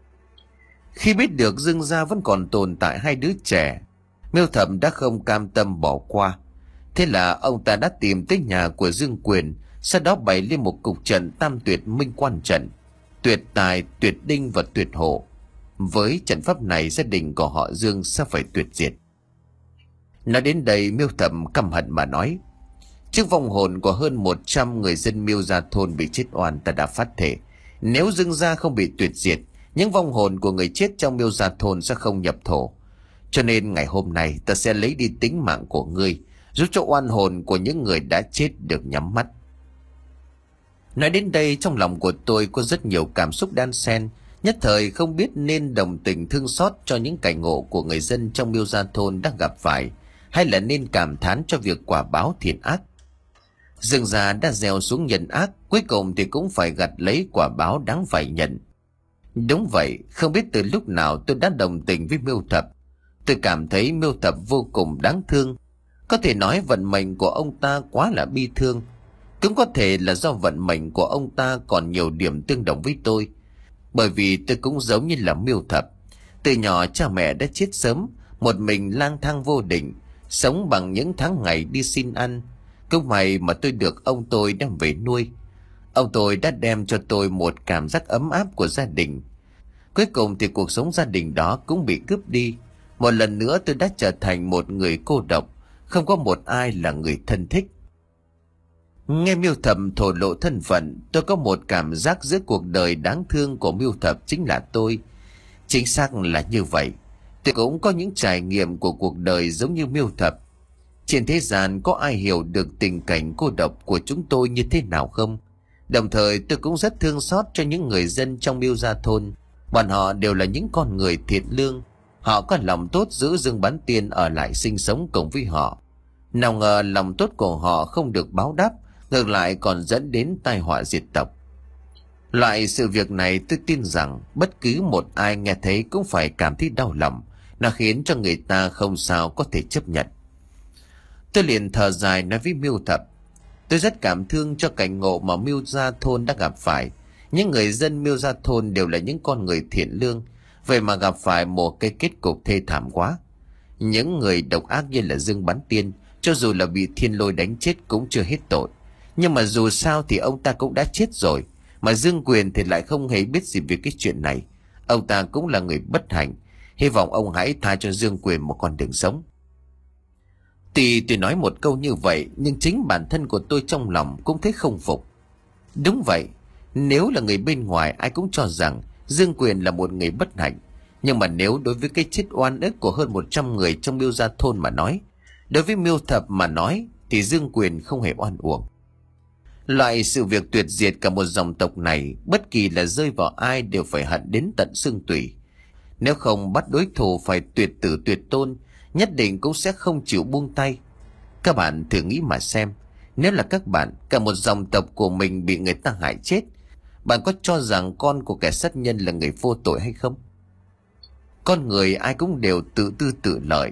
Khi biết được Dương gia vẫn còn tồn tại hai đứa trẻ, Miêu Thập đã không cam tâm bỏ qua. Thế là ông ta đã tìm tới nhà của Dương Quyền, sau đó bày lên một cục trận tam tuyệt minh quan trận, tuyệt tài, tuyệt đinh và tuyệt hộ. Với trận pháp này gia đình của họ Dương sẽ phải tuyệt diệt. Nói đến đây Miêu Thập căm hận mà nói: trước vong hồn của hơn một trăm người dân Miêu gia thôn bị chết oan, ta đã phát thể nếu Dương gia không bị tuyệt diệt, những vong hồn của người chết trong Miêu gia thôn sẽ không nhập thổ. Cho nên ngày hôm nay ta sẽ lấy đi tính mạng của ngươi, giúp cho oan hồn của những người đã chết được nhắm mắt. Nói đến đây trong lòng của tôi có rất nhiều cảm xúc đan xen, nhất thời không biết nên đồng tình thương xót cho những cảnh ngộ của người dân trong Miêu gia thôn đang gặp phải, hay là nên cảm thán cho việc quả báo thiện ác. Dương gia đã gieo xuống nhân ác, cuối cùng thì cũng phải gặt lấy quả báo đáng phải nhận. Đúng vậy, không biết từ lúc nào tôi đã đồng tình với Miêu Thập. Tôi cảm thấy Miêu Thập vô cùng đáng thương. Có thể nói vận mệnh của ông ta quá là bi thương. Cũng có thể là do vận mệnh của ông ta còn nhiều điểm tương đồng với tôi. Bởi vì tôi cũng giống như là Miêu Thập. Từ nhỏ cha mẹ đã chết sớm, một mình lang thang vô định, sống bằng những tháng ngày đi xin ăn. Cũng may mà tôi được ông tôi đem về nuôi. Ông tôi đã đem cho tôi một cảm giác ấm áp của gia đình. Cuối cùng thì cuộc sống gia đình đó cũng bị cướp đi. Một lần nữa tôi đã trở thành một người cô độc, không có một ai là người thân thích. Nghe Miêu Thập thổ lộ thân phận, tôi có một cảm giác giữa cuộc đời đáng thương của Miêu Thập chính là tôi. Chính xác là như vậy. Tôi cũng có những trải nghiệm của cuộc đời giống như Miêu Thập. Trên thế gian có ai hiểu được tình cảnh cô độc của chúng tôi như thế nào không? Đồng thời tôi cũng rất thương xót cho những người dân trong Miêu gia thôn. Bọn họ đều là những con người thiện lương. Họ có lòng tốt giữ Dương Bán Tiên ở lại sinh sống cùng với họ. Nào ngờ lòng tốt của họ không được báo đáp, ngược lại còn dẫn đến tai họa diệt tộc. Loại sự việc này tôi tin rằng bất cứ một ai nghe thấy cũng phải cảm thấy đau lòng. Nó khiến cho người ta không sao có thể chấp nhận. Tôi liền thở dài nói với Miêu Thập: tôi rất cảm thương cho cảnh ngộ mà Miêu gia thôn đã gặp phải. Những người dân Miêu gia thôn đều là những con người thiện lương, vậy mà gặp phải một cái kết cục thê thảm quá. Những người độc ác như là Dương Bán Tiên, cho dù là bị thiên lôi đánh chết cũng chưa hết tội. Nhưng mà dù sao thì ông ta cũng đã chết rồi. Mà Dương Quyền thì lại không hề biết gì về cái chuyện này. Ông ta cũng là người bất hạnh. Hy vọng ông hãy tha cho Dương Quyền một con đường sống. Tuy tôi nói một câu như vậy, nhưng chính bản thân của tôi trong lòng cũng thấy không phục. Đúng vậy, nếu là người bên ngoài ai cũng cho rằng Dương Quyền là một người bất hạnh. Nhưng mà nếu đối với cái chết oan ức của hơn một trăm người trong Miêu gia thôn mà nói, đối với Miêu Thập mà nói, thì Dương Quyền không hề oan uổng. Loại sự việc tuyệt diệt cả một dòng tộc này, bất kỳ là rơi vào ai đều phải hận đến tận xương tủy. Nếu không bắt đối thủ phải tuyệt tử tuyệt tôn, nhất định cũng sẽ không chịu buông tay. Các bạn thử nghĩ mà xem, nếu là các bạn, cả một dòng tộc của mình bị người ta hại chết, bạn có cho rằng con của kẻ sát nhân là người vô tội hay không? Con người ai cũng đều tự tư tự lợi,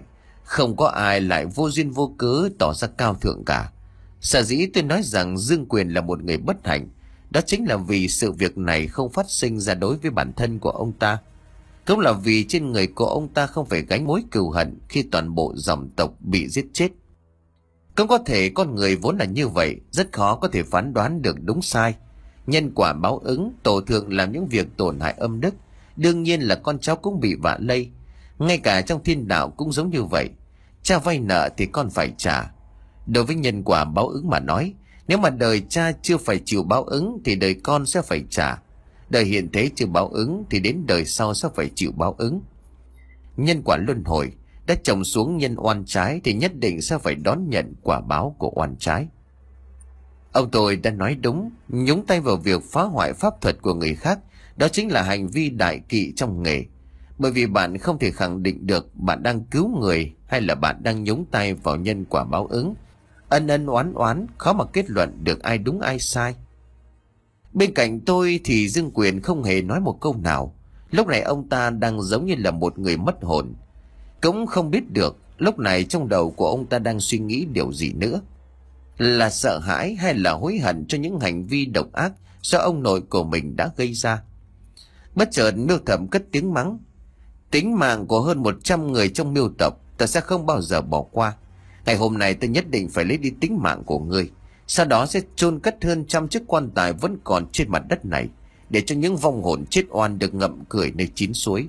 Không có ai lại vô duyên vô cớ tỏ ra cao thượng cả. Sở dĩ tôi nói rằng Dương Quyền là một người bất hạnh, đó chính là vì sự việc này không phát sinh ra đối với bản thân của ông ta. Cũng là vì trên người của ông ta không phải gánh mối cừu hận khi toàn bộ dòng tộc bị giết chết. Cũng có thể con người vốn là như vậy, rất khó có thể phán đoán được đúng sai. Nhân quả báo ứng, tổ thượng làm những việc tổn hại âm đức, đương nhiên là con cháu cũng bị vạ lây. Ngay cả trong thiên đạo cũng giống như vậy. Cha vay nợ thì con phải trả. Đối với nhân quả báo ứng mà nói, nếu mà đời cha chưa phải chịu báo ứng thì đời con sẽ phải trả. Đời hiện thế chưa báo ứng thì đến đời sau sẽ phải chịu báo ứng. Nhân quả luân hồi, đã trồng xuống nhân oan trái thì nhất định sẽ phải đón nhận quả báo của oan trái. Ông tôi đã nói đúng, nhúng tay vào việc phá hoại pháp thuật của người khác, đó chính là hành vi đại kỵ trong nghề. Bởi vì bạn không thể khẳng định được bạn đang cứu người hay là bạn đang nhúng tay vào nhân quả báo ứng. Ân ân oán oán, khó mà kết luận được ai đúng ai sai. Bên cạnh tôi thì Dương Quyền không hề nói một câu nào. Lúc này ông ta đang giống như là một người mất hồn. Cũng không biết được lúc này trong đầu của ông ta đang suy nghĩ điều gì nữa. Là sợ hãi hay là hối hận cho những hành vi độc ác do ông nội của mình đã gây ra. Bất chợt Miêu Thẩm cất tiếng mắng: tính mạng của hơn một trăm người trong Miêu tộc ta sẽ không bao giờ bỏ qua. Ngày hôm nay ta nhất định phải lấy đi tính mạng của ngươi, sau đó sẽ chôn cất hơn trăm chiếc quan tài vẫn còn trên mặt đất này, để cho những vong hồn chết oan được ngậm cười nơi chín suối.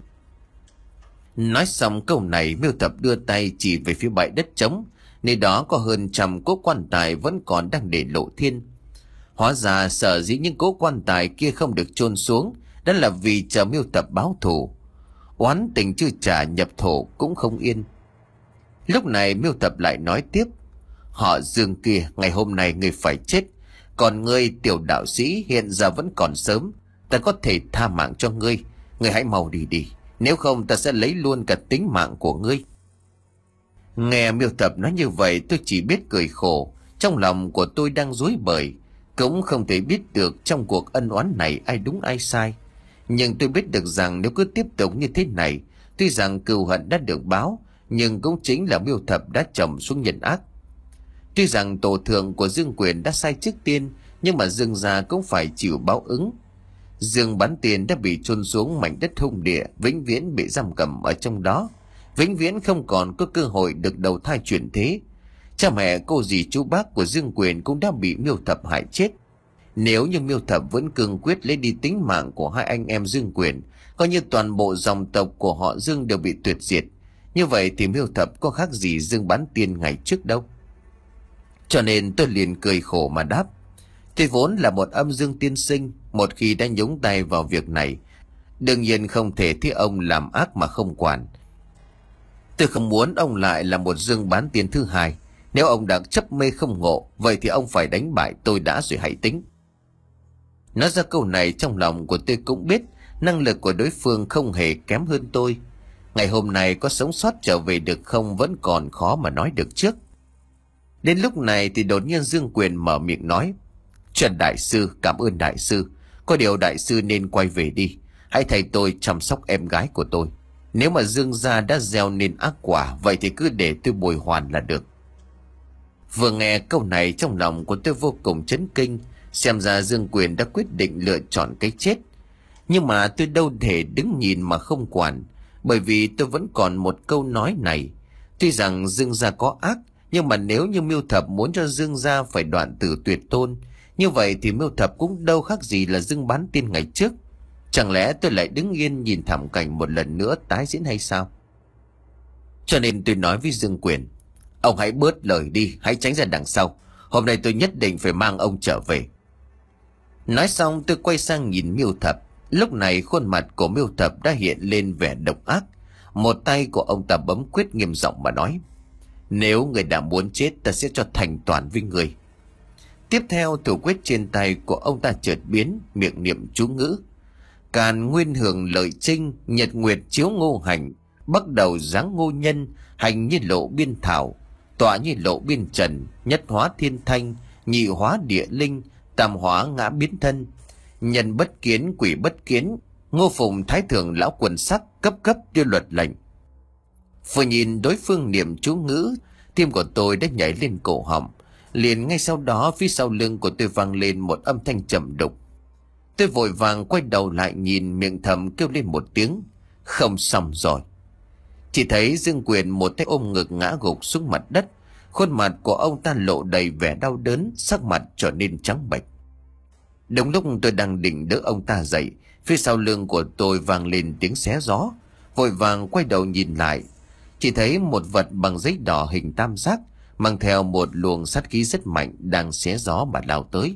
Nói xong câu này, Miêu Tập đưa tay chỉ về phía bãi đất trống, nơi đó có hơn trăm cố quan tài vẫn còn đang để lộ thiên. Hóa ra sở dĩ những cố quan tài kia không được chôn xuống, đó là vì chờ Miêu Tập báo thù. Oán tình chưa trả, nhập thổ cũng không yên. Lúc này Miêu Tập lại nói tiếp: họ Dương kia, ngày hôm nay ngươi phải chết. Còn ngươi tiểu đạo sĩ, hiện giờ vẫn còn sớm, ta có thể tha mạng cho ngươi. Ngươi hãy mau đi đi, nếu không ta sẽ lấy luôn cả tính mạng của ngươi. Nghe Miêu Tập nói như vậy, tôi chỉ biết cười khổ. Trong lòng của tôi đang rối bời, cũng không thể biết được trong cuộc ân oán này ai đúng ai sai. Nhưng tôi biết được rằng nếu cứ tiếp tục như thế này, tuy rằng cừu hận đã được báo, nhưng cũng chính là Miêu Thập đã trồng xuống nhân ác. Tuy rằng tổ thượng của Dương Quyền đã sai trước tiên, nhưng mà Dương gia cũng phải chịu báo ứng. Dương Bán Tiền đã bị chôn xuống mảnh đất hung địa, vĩnh viễn bị giam cầm ở trong đó, vĩnh viễn không còn có cơ hội được đầu thai chuyển thế. Cha mẹ cô dì chú bác của Dương Quyền cũng đã bị Miêu Thập hại chết. Nếu như Miêu Thập vẫn cương quyết lấy đi tính mạng của hai anh em Dương Quyền, coi như toàn bộ dòng tộc của họ Dương đều bị tuyệt diệt, như vậy thì Miêu Thập có khác gì Dương Bán Tiên ngày trước đâu. Cho nên tôi liền cười khổ mà đáp: tôi vốn là một âm dương tiên sinh, một khi đã nhúng tay vào việc này, đương nhiên không thể thấy ông làm ác mà không quản. Tôi không muốn ông lại là một Dương Bán Tiên thứ hai. Nếu ông đã chấp mê không ngộ, vậy thì ông phải đánh bại tôi đã rồi hãy tính. Nói ra câu này, trong lòng của tôi cũng biết năng lực của đối phương không hề kém hơn tôi. Ngày hôm nay có sống sót trở về được không vẫn còn khó mà nói được trước. Đến lúc này thì đột nhiên Dương Quyền mở miệng nói: Trần đại sư, cảm ơn đại sư. Có điều đại sư nên quay về đi. Hãy thay tôi chăm sóc em gái của tôi. Nếu mà Dương gia đã gieo nên ác quả, vậy thì cứ để tôi bồi hoàn là được. Vừa nghe câu này, trong lòng của tôi vô cùng chấn kinh. Xem ra Dương Quyền đã quyết định lựa chọn cái chết. Nhưng mà tôi đâu thể đứng nhìn mà không quản, bởi vì tôi vẫn còn một câu nói này. Tuy rằng Dương gia có ác, nhưng mà nếu như Miêu Thập muốn cho Dương gia phải đoạn tử tuyệt tôn, như vậy thì Miêu Thập cũng đâu khác gì là Dương Bán Tiên ngày trước. Chẳng lẽ tôi lại đứng yên nhìn thảm cảnh một lần nữa tái diễn hay sao? Cho nên tôi nói với Dương Quyền: ông hãy bớt lời đi, hãy tránh ra đằng sau. Hôm nay tôi nhất định phải mang ông trở về. Nói xong tôi quay sang nhìn Miêu Thập. Lúc này khuôn mặt của Miêu Thập đã hiện lên vẻ độc ác. Một tay của ông ta bấm quyết nghiêm giọng mà nói: nếu người đã muốn chết, ta sẽ cho thành toàn với người. Tiếp theo thủ quyết trên tay của ông ta chợt biến, miệng niệm chú ngữ: Càn nguyên hưởng lợi trinh, nhật nguyệt chiếu ngô hành, bắt đầu dáng ngô nhân, hành như lộ biên thảo, tọa như lộ biên trần, nhất hóa thiên thanh, nhị hóa địa linh, tam hóa ngã biến thân, nhân bất kiến quỷ bất kiến, ngô phùng thái thượng lão quần sắc, cấp cấp đưa luật lệnh. Vừa nhìn đối phương niệm chú ngữ, tim của tôi đã nhảy lên cổ họng. Liền ngay sau đó phía sau lưng của tôi vang lên một âm thanh trầm đục. Tôi vội vàng quay đầu lại nhìn, miệng thầm kêu lên một tiếng. Không xong rồi. Chỉ thấy Dương Quyền một tay ôm ngực ngã gục xuống mặt đất. Khuôn mặt của ông ta lộ đầy vẻ đau đớn, sắc mặt trở nên trắng bệch. Đúng lúc tôi đang định đỡ ông ta dậy, phía sau lưng của tôi vang lên tiếng xé gió. Vội vàng quay đầu nhìn lại, chỉ thấy một vật bằng giấy đỏ hình tam giác, mang theo một luồng sát khí rất mạnh, đang xé gió mà lao tới.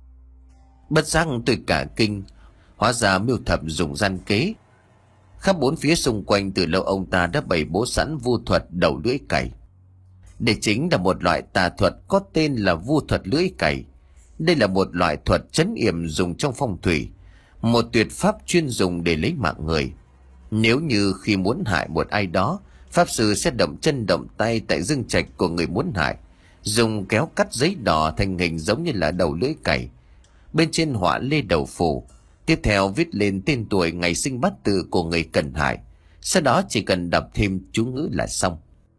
Bất giác tôi cả kinh, hóa ra Miêu Thập dùng gian kế. Khắp bốn phía xung quanh từ lâu ông ta đã bày bố sẵn vu thuật đầu lưỡi cày. Đây chính là một loại tà thuật có tên là vu thuật lưỡi cày. Đây là một loại thuật trấn yểm dùng trong phong thủy, một tuyệt pháp chuyên dùng để lấy mạng người. Nếu như khi muốn hại một ai đó, pháp sư sẽ động chân động tay tại dương trạch của người muốn hại, dùng kéo cắt giấy đỏ thành hình giống như là đầu lưỡi cày. Bên trên họa lê đầu phù, tiếp theo viết lên tên tuổi, ngày sinh bát tự của người cần hại. Sau đó chỉ cần đọc thêm chú ngữ là xong.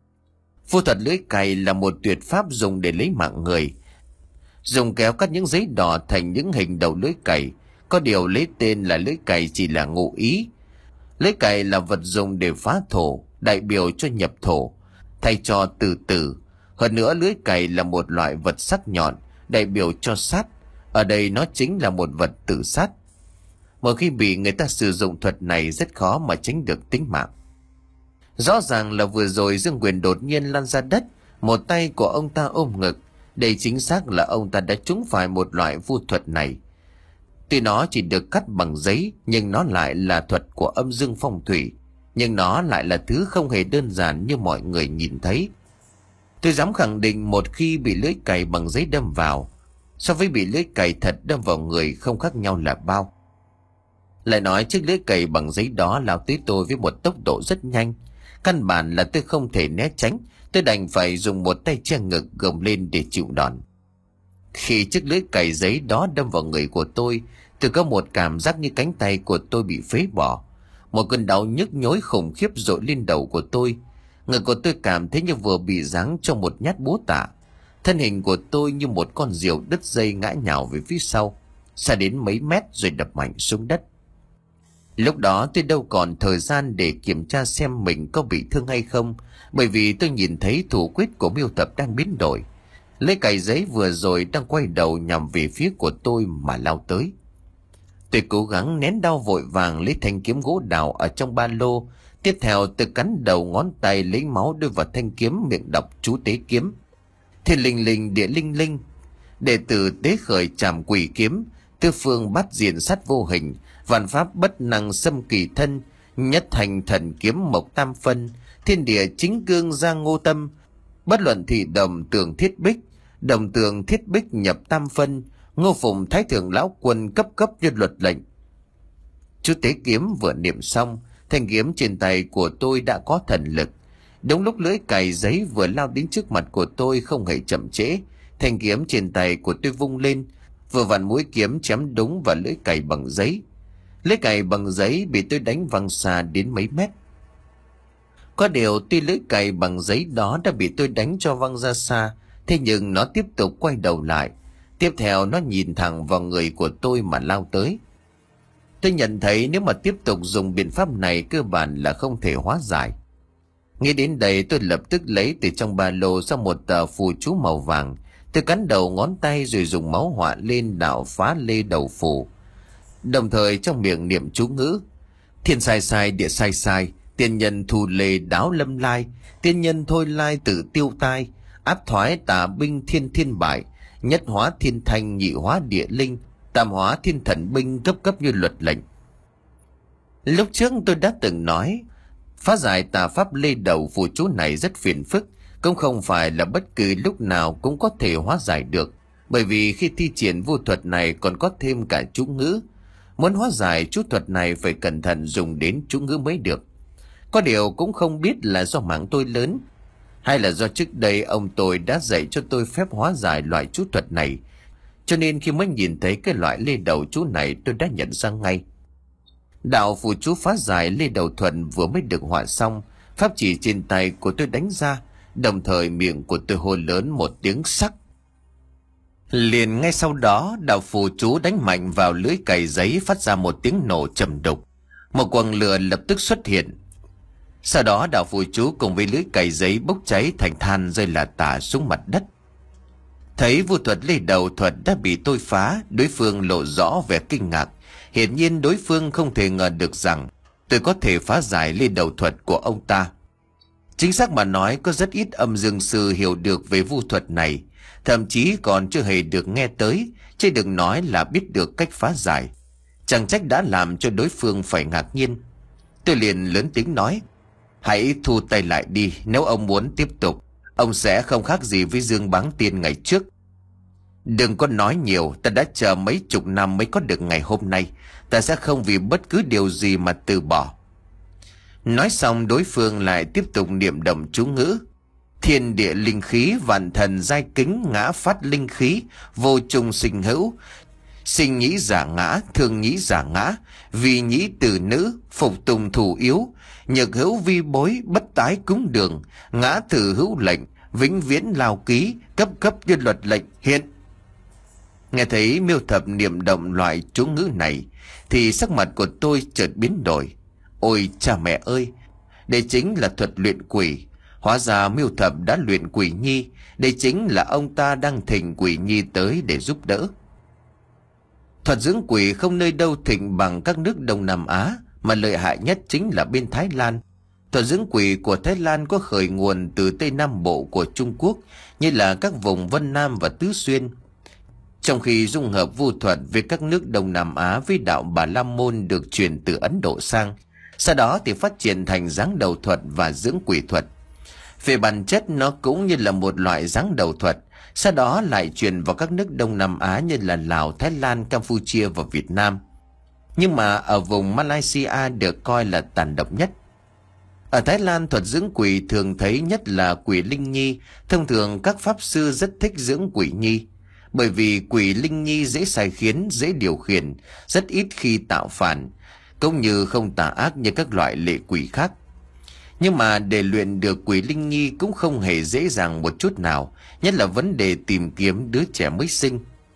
Vu thuật lưỡi cày là một tuyệt pháp dùng để lấy mạng người, dùng kéo cắt những giấy đỏ thành những hình đầu lưỡi cày. Có điều lấy tên là lưỡi cày chỉ là ngụ ý. Lưỡi cày là vật dùng để phá thổ, đại biểu cho nhập thổ, thay cho từ từ. Hơn nữa lưỡi cày là một loại vật sắc nhọn, đại biểu cho sát. Ở đây nó chính là một vật tự sát. Một khi bị người ta sử dụng thuật này rất khó mà tránh được tính mạng. Rõ ràng là vừa rồi Dương Quyền đột nhiên lăn ra đất, một tay của ông ta ôm ngực. Đây chính xác là ông ta đã trúng phải một loại vu thuật này. Tuy nó chỉ được cắt bằng giấy, nhưng nó lại là thuật của âm dương phong thủy. Nhưng nó lại là thứ không hề đơn giản như mọi người nhìn thấy. Tôi dám khẳng định một khi bị lưỡi cày bằng giấy đâm vào, so với bị lưỡi cày thật đâm vào người không khác nhau là bao. Lại nói chiếc lưỡi cày bằng giấy đó lao tới tôi với một tốc độ rất nhanh. Căn bản là tôi không thể né tránh, tôi đành phải dùng một tay che ngực gồng lên để chịu đòn. Khi chiếc lưỡi cày giấy đó đâm vào người của tôi, tôi có một cảm giác như cánh tay của tôi bị phế bỏ. Một cơn đau nhức nhối khủng khiếp dội lên đầu của tôi. Người của tôi cảm thấy như vừa bị giáng trong một nhát búa tạ. Thân hình của tôi như một con diều đứt dây ngã nhào về phía sau, xa đến mấy mét rồi đập mạnh xuống đất. Lúc đó tôi đâu còn thời gian để kiểm tra xem mình có bị thương hay không, bởi vì tôi nhìn thấy thủ quyết của Miêu Thập đang biến đổi. Lấy cày giấy vừa rồi đang quay đầu nhằm về phía của tôi mà lao tới. Tôi cố gắng nén đau, vội vàng lấy thanh kiếm gỗ đào ở trong ba lô. Tiếp theo tôi cắn đầu ngón tay lấy máu đưa vào thanh kiếm, miệng đọc chú tế kiếm. Thiên linh linh địa linh linh, đệ tử tế khởi trảm quỷ kiếm, tư phương bắt diện sát vô hình, vạn pháp bất năng xâm kỳ thân, nhất thành thần kiếm mộc tam phân, thiên địa chính cương giang ngô tâm, bất luận thị đồng tường thiết bích, đồng tường thiết bích nhập tam phân, ngô phụng thái thượng lão quân cấp cấp như luật lệnh. Chú tế kiếm vừa niệm xong, thanh kiếm trên tay của tôi đã có thần lực. Đúng lúc lưỡi cày giấy vừa lao đến trước mặt của tôi không hề chậm trễ, thanh kiếm trên tay của tôi vung lên, vừa vặn mũi kiếm chém đúng vào lưỡi cày bằng giấy. Lưỡi cày bằng giấy bị tôi đánh văng xa đến mấy mét. Có điều tuy lưỡi cày bằng giấy đó đã bị tôi đánh cho văng ra xa, thế nhưng nó tiếp tục quay đầu lại. Tiếp theo nó nhìn thẳng vào người của tôi mà lao tới. Tôi nhận thấy nếu mà tiếp tục dùng biện pháp này cơ bản là không thể hóa giải. Nghĩ đến đây tôi lập tức lấy từ trong ba lô ra một tờ phù chú màu vàng. Tôi cắn đầu ngón tay rồi dùng máu họa lên đạo phá lê đầu phù, đồng thời trong miệng niệm chú ngữ. Thiên sai sai địa sai sai, tiên nhân thù lề đáo lâm lai, tiên nhân thôi lai tự tiêu tai, áp thoái tà binh thiên thiên bại, nhất hóa thiên thanh nhị hóa địa linh, tam hóa thiên thần binh cấp cấp như luật lệnh. Lúc trước tôi đã từng nói, phá giải tà pháp lê đầu phù chú này rất phiền phức, cũng không phải là bất cứ lúc nào cũng có thể hóa giải được, bởi vì khi thi triển vu thuật này còn có thêm cả chú ngữ. Muốn hóa giải chú thuật này phải cẩn thận dùng đến chú ngữ mới được. Có điều cũng không biết là do mạng tôi lớn, hay là do trước đây ông tôi đã dạy cho tôi phép hóa giải loại chú thuật này, cho nên khi mới nhìn thấy cái loại lê đầu chú này tôi đã nhận ra ngay. Đạo phù chú phá giải lê đầu thuần vừa mới được họa xong, Pháp chỉ trên tay của tôi đánh ra, đồng thời miệng của tôi hô lớn một tiếng sắc. Liền ngay sau đó, đạo phù chú đánh mạnh vào lưới cày giấy, phát ra một tiếng nổ trầm đục. Một quầng lửa lập tức xuất hiện. Sau đó đạo phù chú cùng với lưới cày giấy bốc cháy thành than rơi lả tả xuống mặt đất. Thấy vu thuật lê đầu thuật đã bị tôi phá, đối phương lộ rõ vẻ kinh ngạc. Hiển nhiên đối phương không thể ngờ được rằng tôi có thể phá giải lê đầu thuật của ông ta. Chính xác mà nói, có rất ít âm dương sư hiểu được về vu thuật này, thậm chí còn chưa hề được nghe tới, chứ đừng nói là biết được cách phá giải. Chẳng trách đã làm cho đối phương phải ngạc nhiên. Tôi liền lớn tiếng nói: hãy thu tay lại đi, nếu ông muốn tiếp tục, ông sẽ không khác gì với Dương Báng Tiên ngày trước. Đừng có nói nhiều, ta đã chờ mấy chục năm mới có được ngày hôm nay, ta sẽ không vì bất cứ điều gì mà từ bỏ. Nói xong đối phương lại tiếp tục niệm động chú ngữ: thiên địa linh khí, vạn thần giai kính, ngã phát linh khí, vô trùng sinh hữu, sinh nhĩ giả ngã, thương nhĩ giả ngã, vì nhĩ tử nữ, phục tùng thủ yếu, nhược hữu vi bối, bất tái cúng đường, ngã thử hữu lệnh, vĩnh viễn lao ký, cấp cấp như luật lệnh hiện. Nghe thấy miêu thập niệm động loại chú ngữ này thì sắc mặt của tôi chợt biến đổi. Ôi cha mẹ ơi, đây chính là thuật luyện quỷ. Hóa ra miêu thập đã luyện quỷ nhi, đây chính là ông ta đang thỉnh quỷ nhi tới để giúp đỡ. Thuật dưỡng quỷ không nơi đâu thịnh bằng các nước Đông Nam Á, mà lợi hại nhất chính là bên Thái Lan. Thuật dưỡng quỷ của Thái Lan có khởi nguồn từ Tây Nam Bộ của Trung Quốc, như là các vùng Vân Nam và Tứ Xuyên. Trong khi dung hợp vu thuật với các nước Đông Nam Á với đạo Bà La Môn được truyền từ Ấn Độ sang, sau đó thì phát triển thành giáng đầu thuật và dưỡng quỷ thuật. Về bản chất nó cũng như là một loại giáng đầu thuật, sau đó lại truyền vào các nước Đông Nam Á như là Lào, Thái Lan, Campuchia và Việt Nam. Nhưng mà ở vùng Malaysia được coi là tàn độc nhất. Ở Thái Lan, thuật dưỡng quỷ thường thấy nhất là quỷ linh nhi. Thông thường các pháp sư rất thích dưỡng quỷ nhi, bởi vì quỷ linh nhi dễ sai khiến, dễ điều khiển, rất ít khi tạo phản, cũng như không tà ác như các loại lệ quỷ khác. Nhưng mà để luyện được quỷ linh nhi cũng không hề dễ dàng một chút nào, nhất là vấn đề tìm kiếm đứa trẻ mới sinh.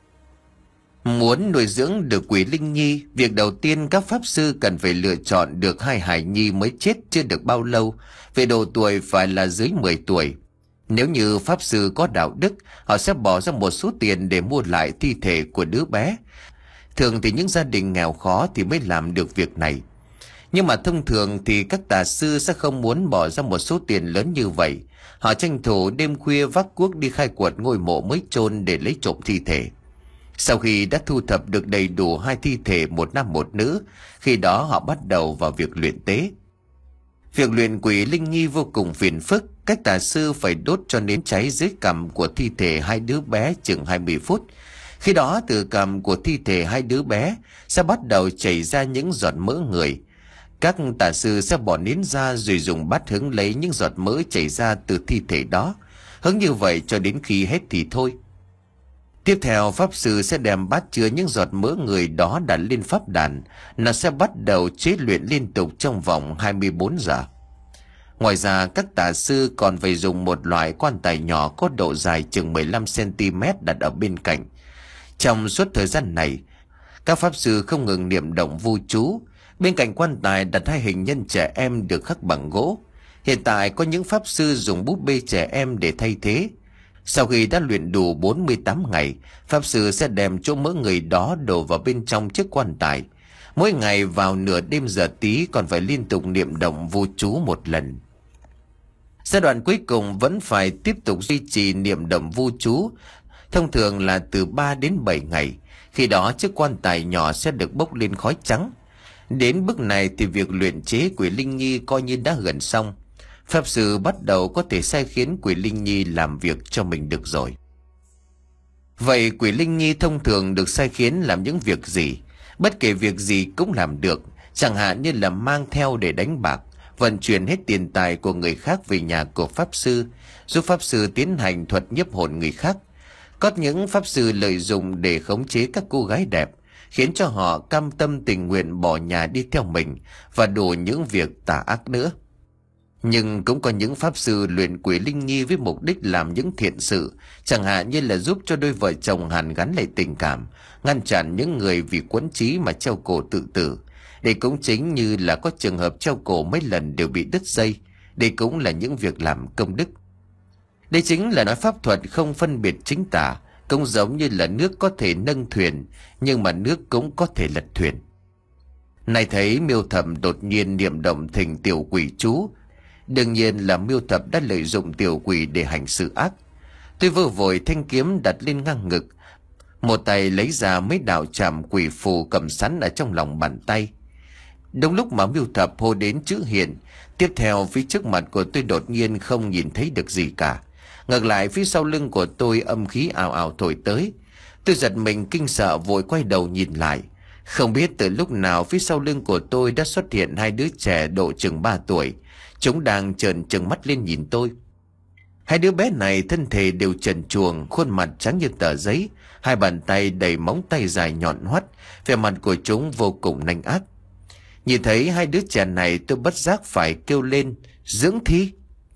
Muốn nuôi dưỡng được quỷ linh nhi, việc đầu tiên các pháp sư cần phải lựa chọn được hai hài nhi mới chết chưa được bao lâu, về độ tuổi phải là dưới mười tuổi. Nếu như pháp sư có đạo đức, họ sẽ bỏ ra một số tiền để mua lại thi thể của đứa bé. Thường thì những gia đình nghèo khó thì mới làm được việc này. Nhưng mà thông thường thì các tà sư sẽ không muốn bỏ ra một số tiền lớn như vậy. Họ tranh thủ đêm khuya vác cuốc đi khai quật ngôi mộ mới chôn để lấy trộm thi thể. Sau khi đã thu thập được đầy đủ hai thi thể, một nam một nữ, khi đó họ bắt đầu vào việc luyện tế. Việc luyện quỷ linh nhi vô cùng phiền phức. Các tà sư phải đốt cho nến cháy dưới cằm của thi thể hai đứa bé chừng hai mươi phút. Khi đó từ cằm của thi thể hai đứa bé sẽ bắt đầu chảy ra những giọt mỡ người. Các tà sư sẽ bỏ nến ra rồi dùng bát hứng lấy những giọt mỡ chảy ra từ thi thể đó, hứng như vậy cho đến khi hết thì thôi. Tiếp theo pháp sư sẽ đem bát chứa những giọt mỡ người đó đặt lên pháp đàn. Nó sẽ bắt đầu chế luyện liên tục trong vòng hai mươi bốn giờ. Ngoài ra các tà sư còn phải dùng một loại quan tài nhỏ có độ dài chừng mười lăm xăng-ti-mét đặt ở bên cạnh. Trong suốt thời gian này, các pháp sư không ngừng niệm động vu chú. Bên cạnh quan tài đặt hai hình nhân trẻ em được khắc bằng gỗ. Hiện tại có những pháp sư dùng búp bê trẻ em để thay thế. Sau khi đã luyện đủ bốn mươi tám ngày, pháp sư sẽ đem chỗ mỡ người đó đổ vào bên trong chiếc quan tài. Mỗi ngày vào nửa đêm giờ tí còn phải liên tục niệm động vu chú một lần. Giai đoạn cuối cùng vẫn phải tiếp tục duy trì niệm động vu chú, thông thường là từ ba đến bảy ngày. Khi đó chiếc quan tài nhỏ sẽ được bốc lên khói trắng. Đến bước này thì việc luyện chế quỷ linh nhi coi như đã gần xong. Pháp sư bắt đầu có thể sai khiến quỷ linh nhi làm việc cho mình được rồi. Vậy quỷ linh nhi thông thường được sai khiến làm những việc gì? Bất kể việc gì cũng làm được, chẳng hạn như là mang theo để đánh bạc, vận chuyển hết tiền tài của người khác về nhà của pháp sư, giúp pháp sư tiến hành thuật nhiếp hồn người khác. Có những pháp sư lợi dụng để khống chế các cô gái đẹp, khiến cho họ cam tâm tình nguyện bỏ nhà đi theo mình, và đủ những việc tà ác nữa. Nhưng cũng có những pháp sư luyện quỷ linh nhi với mục đích làm những thiện sự, chẳng hạn như là giúp cho đôi vợ chồng hàn gắn lại tình cảm, ngăn chặn những người vì quẫn trí mà treo cổ tự tử. Đây cũng chính như là có trường hợp treo cổ mấy lần đều bị đứt dây. Đây cũng là những việc làm công đức. Đây chính là nói pháp thuật không phân biệt chính tà, cũng giống như là nước có thể nâng thuyền, nhưng mà nước cũng có thể lật thuyền. Này thấy Miêu Thập đột nhiên niệm động thỉnh tiểu quỷ chú. Đương nhiên là Miêu Thập đã lợi dụng tiểu quỷ để hành sự ác. Tôi vừa vội thanh kiếm đặt lên ngang ngực, một tay lấy ra mấy đạo trảm quỷ phù cầm sẵn ở trong lòng bàn tay. Đúng lúc mà Miêu Thập hô đến chữ hiện, tiếp theo phía trước mặt của tôi đột nhiên không nhìn thấy được gì cả. Ngược lại phía sau lưng của tôi âm khí ào ào thổi tới. Tôi giật mình kinh sợ vội quay đầu nhìn lại. Không biết từ lúc nào phía sau lưng của tôi đã xuất hiện hai đứa trẻ độ chừng ba tuổi. Chúng đang trợn trừng mắt lên nhìn tôi. Hai đứa bé này thân thể đều trần truồng, khuôn mặt trắng như tờ giấy, hai bàn tay đầy móng tay dài nhọn hoắt, vẻ mặt của chúng vô cùng nanh ác. Nhìn thấy hai đứa trẻ này tôi bất giác phải kêu lên, dưỡng thi.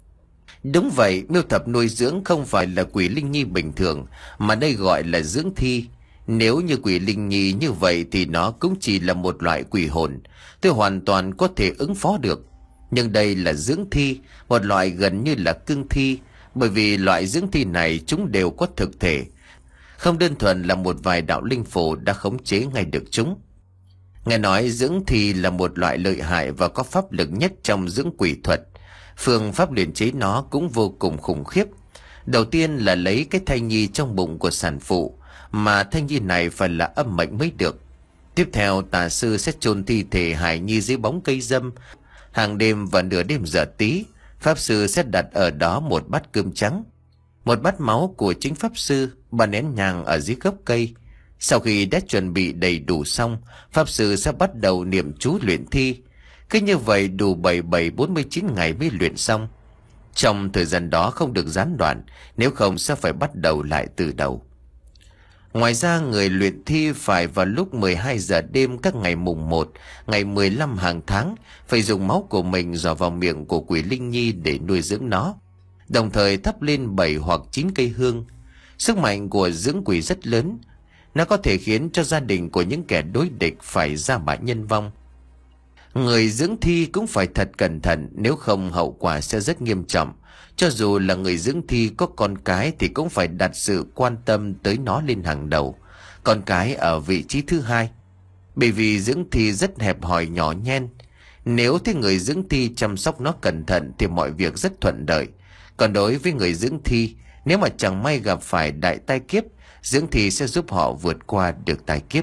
Đúng vậy, Miêu Thập nuôi dưỡng không phải là quỷ linh nhi bình thường, mà đây gọi là dưỡng thi. Nếu như quỷ linh nhi như vậy thì nó cũng chỉ là một loại quỷ hồn, tôi hoàn toàn có thể ứng phó được. Nhưng đây là dưỡng thi, một loại gần như là cương thi, bởi vì loại dưỡng thi này chúng đều có thực thể, không đơn thuần là một vài đạo linh phù đã khống chế ngay được chúng. Nghe nói dưỡng thi là một loại lợi hại và có pháp lực nhất trong dưỡng quỷ thuật. Phương pháp luyện chế nó cũng vô cùng khủng khiếp. Đầu tiên là lấy cái thai nhi trong bụng của sản phụ, mà thai nhi này phải là âm mệnh mới được. Tiếp theo tà sư sẽ chôn thi thể hài nhi dưới bóng cây dâm. Hàng đêm và nửa đêm giờ tí, pháp sư sẽ đặt ở đó một bát cơm trắng, một bát máu của chính pháp sư, ba nén nhang ở dưới gốc cây. Sau khi đã chuẩn bị đầy đủ xong, pháp sư sẽ bắt đầu niệm chú luyện thi. Cứ như vậy đủ bảy bảy bốn mươi chín ngày mới luyện xong. Trong thời gian đó không được gián đoạn, nếu không sẽ phải bắt đầu lại từ đầu. Ngoài ra người luyện thi phải vào lúc mười hai giờ đêm các ngày mùng một, ngày mười lăm hàng tháng phải dùng máu của mình dò vào miệng của quỷ linh nhi để nuôi dưỡng nó, đồng thời thắp lên bảy hoặc chín cây hương. Sức mạnh của dưỡng quỷ rất lớn, nó có thể khiến cho gia đình của những kẻ đối địch phải ra bại nhân vong. Người dưỡng thi cũng phải thật cẩn thận, nếu không hậu quả sẽ rất nghiêm trọng. Cho dù là người dưỡng thi có con cái thì cũng phải đặt sự quan tâm tới nó lên hàng đầu, con cái ở vị trí thứ hai. Bởi vì dưỡng thi rất hẹp hòi nhỏ nhen. Nếu thấy người dưỡng thi chăm sóc nó cẩn thận thì mọi việc rất thuận lợi. Còn đối với người dưỡng thi, nếu mà chẳng may gặp phải đại tai kiếp, dưỡng thi sẽ giúp họ vượt qua được tai kiếp.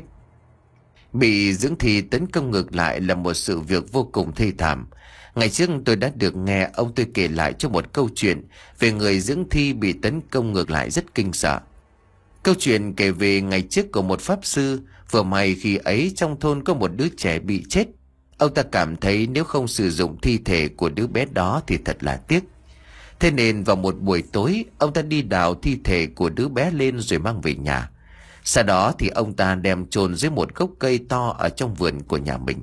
Bị dưỡng thi tấn công ngược lại là một sự việc vô cùng thê thảm. Ngày trước tôi đã được nghe ông tôi kể lại cho một câu chuyện về người dưỡng thi bị tấn công ngược lại rất kinh sợ. Câu chuyện kể về ngày trước của một pháp sư. Vừa may khi ấy trong thôn có một đứa trẻ bị chết. Ông ta cảm thấy nếu không sử dụng thi thể của đứa bé đó thì thật là tiếc. Thế nên vào một buổi tối, ông ta đi đào thi thể của đứa bé lên rồi mang về nhà. Sau đó thì ông ta đem chôn dưới một gốc cây to ở trong vườn của nhà mình.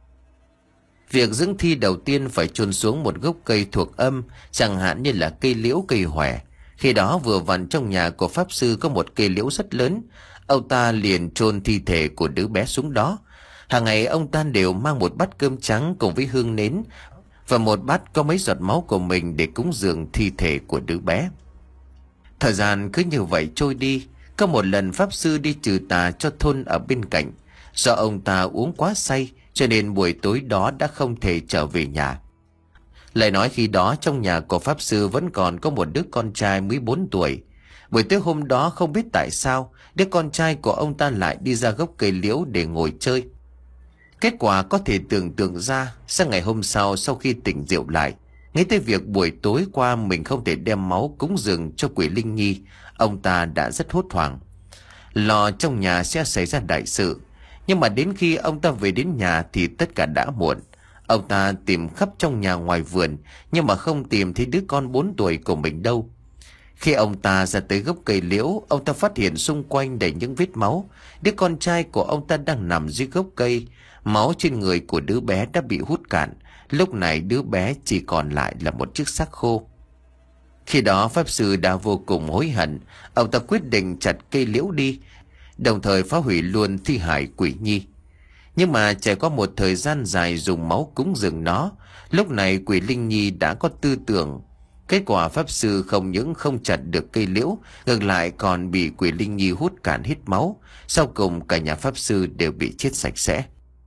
Việc dưỡng thi đầu tiên phải chôn xuống một gốc cây thuộc âm, chẳng hạn như là cây liễu, cây hòe. Khi đó vừa vặn trong nhà của pháp sư có một cây liễu rất lớn, ông ta liền chôn thi thể của đứa bé xuống đó. Hàng ngày ông ta đều mang một bát cơm trắng cùng với hương nến và một bát có mấy giọt máu của mình để cúng dường thi thể của đứa bé. Thời gian cứ như vậy trôi đi. Có một lần pháp sư đi trừ tà cho thôn ở bên cạnh. Do ông ta uống quá say cho nên buổi tối đó đã không thể trở về nhà. Lại nói khi đó trong nhà của pháp sư vẫn còn có một đứa con trai mới bốn tuổi. Buổi tối hôm đó không biết tại sao đứa con trai của ông ta lại đi ra gốc cây liễu để ngồi chơi. Kết quả có thể tưởng tượng ra. Sang ngày hôm sau, sau khi tỉnh rượu lại, nghĩ tới việc buổi tối qua mình không thể đem máu cúng dường cho quỷ linh nhi, ông ta đã rất hốt hoảng, lo trong nhà sẽ xảy ra đại sự. Nhưng mà đến khi ông ta về đến nhà thì tất cả đã muộn. Ông ta tìm khắp trong nhà ngoài vườn nhưng mà không tìm thấy đứa con bốn tuổi của mình đâu. Khi ông ta ra tới gốc cây liễu, ông ta phát hiện xung quanh đầy những vết máu. Đứa con trai của ông ta đang nằm dưới gốc cây, Máu trên người của đứa bé đã bị hút cạn. Lúc này đứa bé chỉ còn lại là một chiếc xác khô. Khi đó pháp sư đã vô cùng hối hận. Ông ta quyết định chặt cây liễu đi, đồng thời phá hủy luôn thi hài quỷ nhi. Nhưng mà trải qua một thời gian dài dùng máu cúng dường nó, lúc này quỷ linh nhi đã có tư tưởng. Kết quả pháp sư không những không chặt được cây liễu, ngược lại còn bị quỷ linh nhi hút cạn hết máu. Sau cùng cả nhà pháp sư đều bị chết sạch sẽ.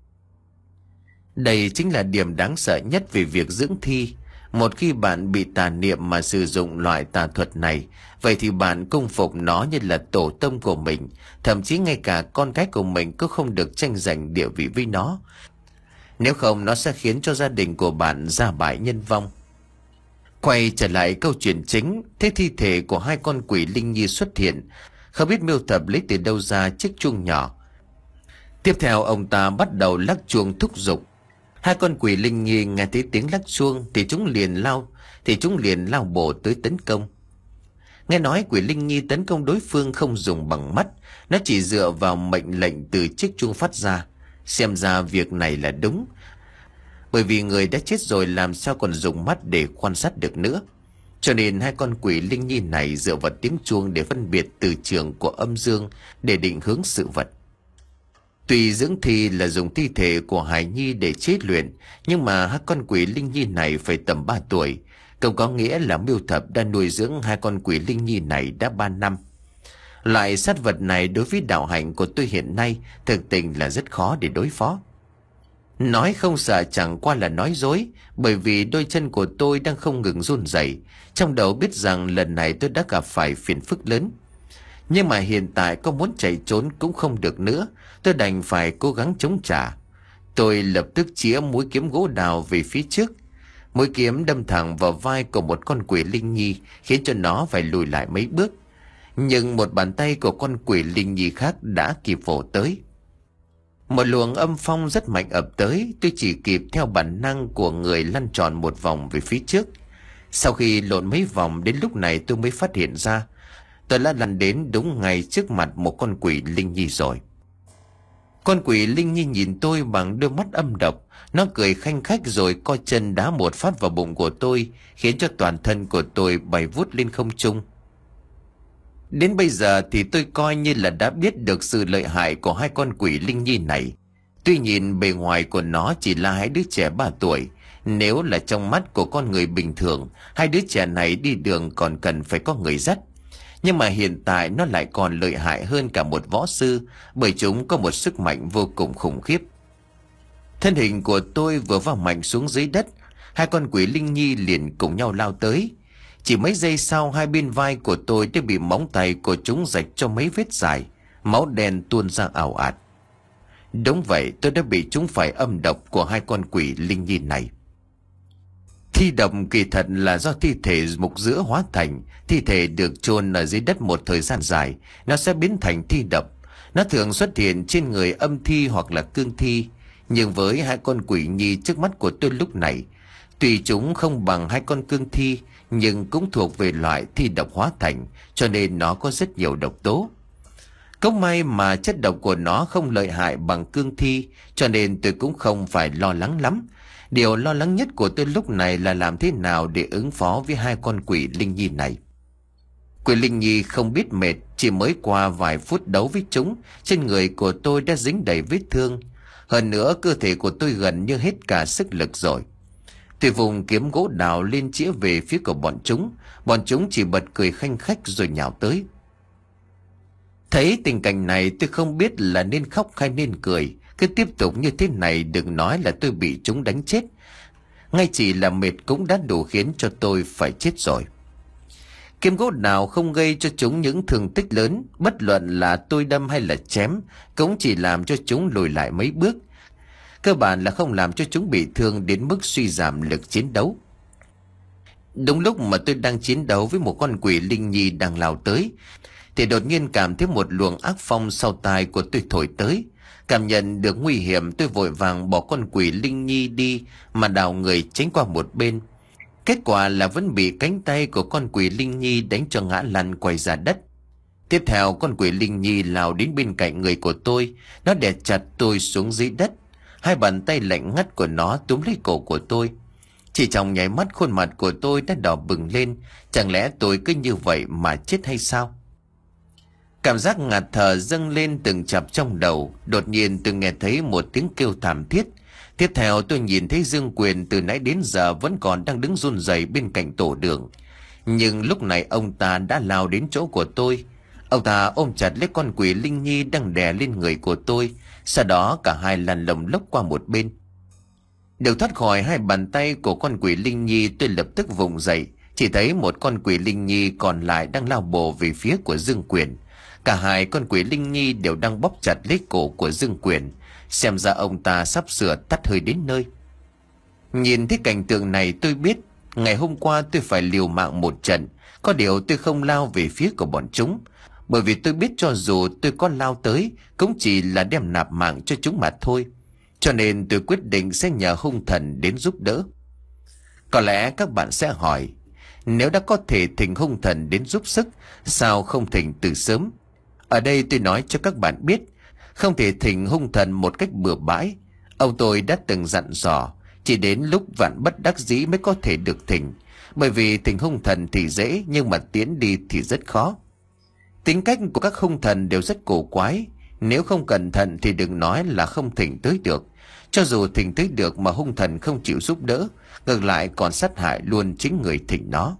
Đây chính là điểm đáng sợ nhất về việc dưỡng thi. Một khi bạn bị tà niệm mà sử dụng loại tà thuật này, vậy thì bạn cung phục nó như là tổ tông của mình. Thậm chí ngay cả con cái của mình cũng không được tranh giành địa vị với nó. Nếu không, nó sẽ khiến cho gia đình của bạn gia bại nhân vong. Quay trở lại câu chuyện chính, thế thi thể của hai con quỷ linh nhi xuất hiện. Không biết Miêu Thập lấy từ đâu ra chiếc chuông nhỏ. Tiếp theo ông ta bắt đầu lắc chuông thúc giục. Hai con quỷ linh nhi nghe thấy tiếng lắc chuông thì chúng liền lao, thì chúng liền lao bổ tới tấn công. Nghe nói quỷ linh nhi tấn công đối phương không dùng bằng mắt, nó chỉ dựa vào mệnh lệnh từ chiếc chuông phát ra. Xem ra việc này là đúng, bởi vì người đã chết rồi làm sao còn dùng mắt để quan sát được nữa. Cho nên hai con quỷ linh nhi này dựa vào tiếng chuông để phân biệt từ trường của âm dương để định hướng sự vật. Tuy dưỡng thi là dùng thi thể của hài nhi để chế luyện, nhưng mà hai con quỷ linh nhi này phải tầm ba tuổi. Không có nghĩa là Miêu Thập đã nuôi dưỡng hai con quỷ linh nhi này đã ba năm. Loại sát vật này đối với đạo hạnh của tôi hiện nay thực tình là rất khó để đối phó. Nói không sợ chẳng qua là nói dối, bởi vì đôi chân của tôi đang không ngừng run rẩy, trong đầu biết rằng lần này tôi đã gặp phải phiền phức lớn. Nhưng mà hiện tại có muốn chạy trốn cũng không được nữa, tôi đành phải cố gắng chống trả. Tôi lập tức chĩa mũi kiếm gỗ đào về phía trước. Mũi kiếm đâm thẳng vào vai của một con quỷ linh nhi, khiến cho nó phải lùi lại mấy bước. Nhưng một bàn tay của con quỷ linh nhi khác đã kịp vồ tới. Một luồng âm phong rất mạnh ập tới, tôi chỉ kịp theo bản năng của người lăn tròn một vòng về phía trước. Sau khi lộn mấy vòng, đến lúc này tôi mới phát hiện ra tôi đã lăn đến đúng ngay trước mặt một con quỷ linh nhi rồi. Con quỷ linh nhi nhìn tôi bằng đôi mắt âm độc. Nó cười khanh khách rồi co chân đá một phát vào bụng của tôi, khiến cho toàn thân của tôi bay vút lên không trung. Đến bây giờ thì tôi coi như là đã biết được sự lợi hại của hai con quỷ linh nhi này. Tuy nhìn bề ngoài của nó chỉ là hai đứa trẻ ba tuổi, nếu là trong mắt của con người bình thường, hai đứa trẻ này đi đường còn cần phải có người dắt. Nhưng mà hiện tại nó lại còn lợi hại hơn cả một võ sư, bởi chúng có một sức mạnh vô cùng khủng khiếp. Thân hình của tôi vừa vào mạnh xuống dưới đất, hai con quỷ linh nhi liền cùng nhau lao tới. Chỉ mấy giây sau, hai bên vai của tôi đã bị móng tay của chúng rạch cho mấy vết dài, máu đen tuôn ra ào ạt. Đúng vậy, tôi đã bị chúng phải âm độc của hai con quỷ linh nhi này. Thi độc kỳ thật là do thi thể mục giữa hóa thành. Thi thể được chôn ở dưới đất một thời gian dài, nó sẽ biến thành thi độc. Nó thường xuất hiện trên người âm thi hoặc là cương thi. Nhưng với hai con quỷ nhi trước mắt của tôi lúc này, tuy chúng không bằng hai con cương thi, nhưng cũng thuộc về loại thi độc hóa thành, cho nên nó có rất nhiều độc tố. Cũng may mà chất độc của nó không lợi hại bằng cương thi, cho nên tôi cũng không phải lo lắng lắm. Điều lo lắng nhất của tôi lúc này là làm thế nào để ứng phó với hai con quỷ linh nhi này. Quỷ linh nhi không biết mệt, chỉ mới qua vài phút đấu với chúng, trên người của tôi đã dính đầy vết thương. Hơn nữa cơ thể của tôi gần như hết cả sức lực rồi. Tôi vùng kiếm gỗ đào lên chĩa về phía của bọn chúng. Bọn chúng chỉ bật cười khanh khách rồi nhào tới. Thấy tình cảnh này tôi không biết là nên khóc hay nên cười. Cứ tiếp tục như thế này đừng nói là tôi bị chúng đánh chết. Ngay chỉ là mệt cũng đã đủ khiến cho tôi phải chết rồi. Kiếm gỗ nào không gây cho chúng những thương tích lớn, bất luận là tôi đâm hay là chém, cũng chỉ làm cho chúng lùi lại mấy bước. Cơ bản là không làm cho chúng bị thương đến mức suy giảm lực chiến đấu. Đúng lúc mà tôi đang chiến đấu với một con quỷ linh nhi đang lao tới, thì đột nhiên cảm thấy một luồng ác phong sau tai của tôi thổi tới. Cảm nhận được nguy hiểm, tôi vội vàng bỏ con quỷ linh nhi đi mà đào người tránh qua một bên. Kết quả là vẫn bị cánh tay của con quỷ linh nhi đánh cho ngã lăn quay ra đất. Tiếp theo con quỷ linh nhi lao đến bên cạnh người của tôi, nó đè chặt tôi xuống dưới đất. Hai bàn tay lạnh ngắt của nó túm lấy cổ của tôi. Chỉ trong nháy mắt khuôn mặt của tôi đã đỏ bừng lên. Chẳng lẽ tôi cứ như vậy mà chết hay sao? Cảm giác ngạt thở dâng lên từng chập trong đầu. Đột nhiên tôi nghe thấy một tiếng kêu thảm thiết. Tiếp theo tôi nhìn thấy Dương Quyền từ nãy đến giờ vẫn còn đang đứng run rẩy bên cạnh tổ đường. Nhưng lúc này ông ta đã lao đến chỗ của tôi. Ông ta ôm chặt lấy con quỷ linh nhi đang đè lên người của tôi. Sau đó cả hai lăn lồng lốc qua một bên. Được thoát khỏi hai bàn tay của con quỷ linh nhi, tôi lập tức vùng dậy. Chỉ thấy một con quỷ linh nhi còn lại đang lao bổ về phía của Dương Quyền. Cả hai con quỷ linh nhi đều đang bóp chặt lấy cổ của Dương Quyền. Xem ra ông ta sắp sửa tắt hơi đến nơi. Nhìn thấy cảnh tượng này tôi biết ngày hôm qua tôi phải liều mạng một trận. Có điều tôi không lao về phía của bọn chúng, bởi vì tôi biết cho dù tôi có lao tới cũng chỉ là đem nạp mạng cho chúng mà thôi. Cho nên tôi quyết định sẽ nhờ hung thần đến giúp đỡ. Có lẽ các bạn sẽ hỏi, nếu đã có thể thỉnh hung thần đến giúp sức, sao không thỉnh từ sớm? Ở đây tôi nói cho các bạn biết, không thể thỉnh hung thần một cách bừa bãi. Ông tôi đã từng dặn dò, chỉ đến lúc vạn bất đắc dĩ mới có thể được thỉnh. Bởi vì thỉnh hung thần thì dễ, nhưng mà tiến đi thì rất khó. Tính cách của các hung thần đều rất cổ quái. Nếu không cẩn thận thì đừng nói là không thỉnh tới được. Cho dù thỉnh tới được mà hung thần không chịu giúp đỡ, ngược lại còn sát hại luôn chính người thỉnh nó.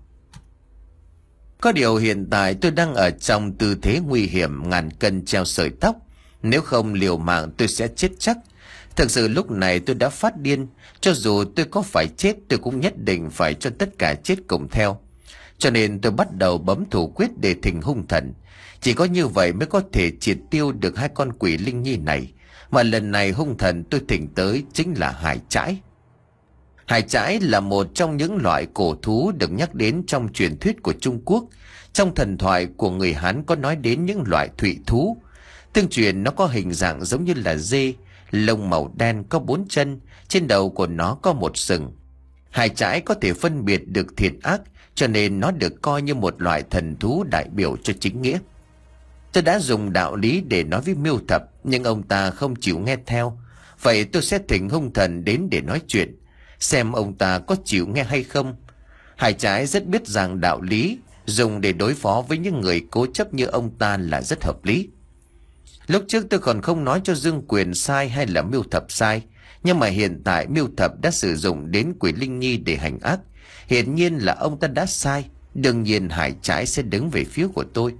Có điều hiện tại tôi đang ở trong tư thế nguy hiểm ngàn cân treo sợi tóc. Nếu không liều mạng tôi sẽ chết chắc. Thực sự lúc này tôi đã phát điên. Cho dù tôi có phải chết, tôi cũng nhất định phải cho tất cả chết cùng theo. Cho nên tôi bắt đầu bấm thủ quyết để thỉnh hung thần. Chỉ có như vậy mới có thể triệt tiêu được hai con quỷ linh nhi này. Mà lần này hung thần tôi thỉnh tới chính là hải trãi. Hải trãi là một trong những loại cổ thú được nhắc đến trong truyền thuyết của Trung Quốc. Trong thần thoại của người Hán có nói đến những loại thụy thú. Tương truyền nó có hình dạng giống như là dê, lông màu đen, có bốn chân, trên đầu của nó có một sừng. Hải trãi có thể phân biệt được thiện ác, cho nên nó được coi như một loại thần thú đại biểu cho chính nghĩa. Tôi đã dùng đạo lý để nói với Miêu Thập, nhưng ông ta không chịu nghe theo. Vậy tôi sẽ thỉnh hung thần đến để nói chuyện, xem ông ta có chịu nghe hay không. Hải trãi rất biết rằng đạo lý dùng để đối phó với những người cố chấp như ông ta là rất hợp lý. Lúc trước tôi còn không nói cho Dương Quyền sai hay là Miêu Thập sai, nhưng mà hiện tại Miêu Thập đã sử dụng đến quỷ linh nhi để hành ác. Hiển nhiên là ông ta đã sai. Đương nhiên hải trãi sẽ đứng về phía của tôi.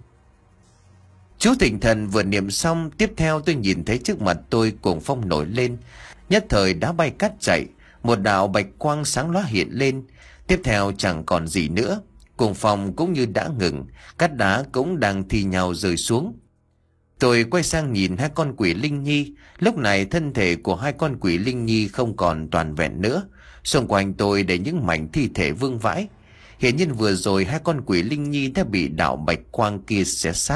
Chú thỉnh thần vừa niệm xong, tiếp theo tôi nhìn thấy trước mặt tôi cuồng phong nổi lên. Nhất thời đá bay cát chạy, một đạo bạch quang sáng lóa hiện lên. Tiếp theo chẳng còn gì nữa, cuồng phong cũng như đã ngừng, cát đá cũng đang thi nhau rơi xuống. Tôi quay sang nhìn hai con quỷ linh nhi. Lúc này thân thể của hai con quỷ linh nhi không còn toàn vẹn nữa. Xung quanh tôi để những mảnh thi thể vương vãi. Hiển nhiên vừa rồi hai con quỷ linh nhi đã bị đạo bạch quang kia xé xác.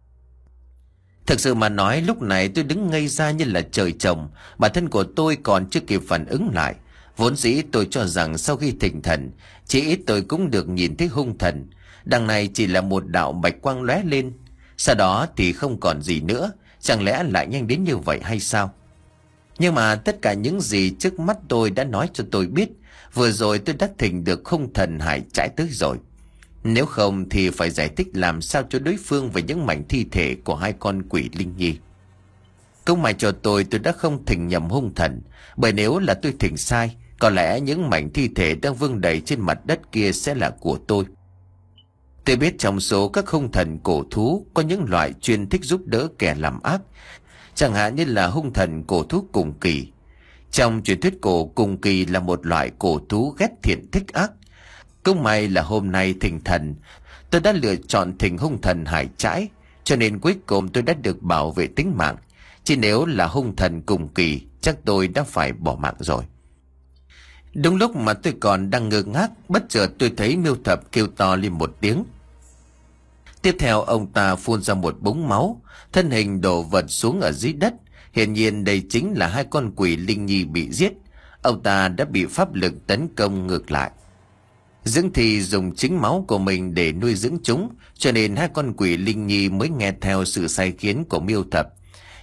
Thực sự mà nói, lúc này tôi đứng ngây ra như là trời trồng. Bản thân của tôi còn chưa kịp phản ứng lại. Vốn dĩ tôi cho rằng sau khi thỉnh thần, chỉ ít tôi cũng được nhìn thấy hung thần. Đằng này chỉ là một đạo bạch quang lóe lên, sau đó thì không còn gì nữa. Chẳng lẽ lại nhanh đến như vậy hay sao? Nhưng mà tất cả những gì trước mắt tôi đã nói cho tôi biết, vừa rồi tôi đã thỉnh được hung thần hải trãi tới rồi. Nếu không thì phải giải thích làm sao cho đối phương về những mảnh thi thể của hai con quỷ linh nhi. Cũng may cho tôi tôi đã không thỉnh nhầm hung thần, bởi nếu là tôi thỉnh sai, có lẽ những mảnh thi thể đang vương đầy trên mặt đất kia sẽ là của tôi. Tôi biết trong số các hung thần cổ thú có những loại chuyên thích giúp đỡ kẻ làm ác, chẳng hạn như là hung thần cổ thú Cùng Kỳ. Trong truyền thuyết cổ, Cùng Kỳ là một loại cổ thú ghét thiện thích ác. Cũng may là hôm nay thỉnh thần, tôi đã lựa chọn thỉnh hung thần hải trãi, cho nên cuối cùng tôi đã được bảo vệ tính mạng. Chỉ nếu là hung thần Cùng Kỳ, chắc tôi đã phải bỏ mạng rồi. Đúng lúc mà tôi còn đang ngơ ngác, bất chợt tôi thấy Miêu Thập kêu to lên một tiếng. Tiếp theo ông ta phun ra một búng máu, thân hình đổ vật xuống ở dưới đất. Hiển nhiên đây chính là hai con quỷ linh nhi bị giết. Ông ta đã bị pháp lực tấn công ngược lại. Dương Thì dùng chính máu của mình để nuôi dưỡng chúng, cho nên hai con quỷ linh nhi mới nghe theo sự sai khiến của Miêu Thập.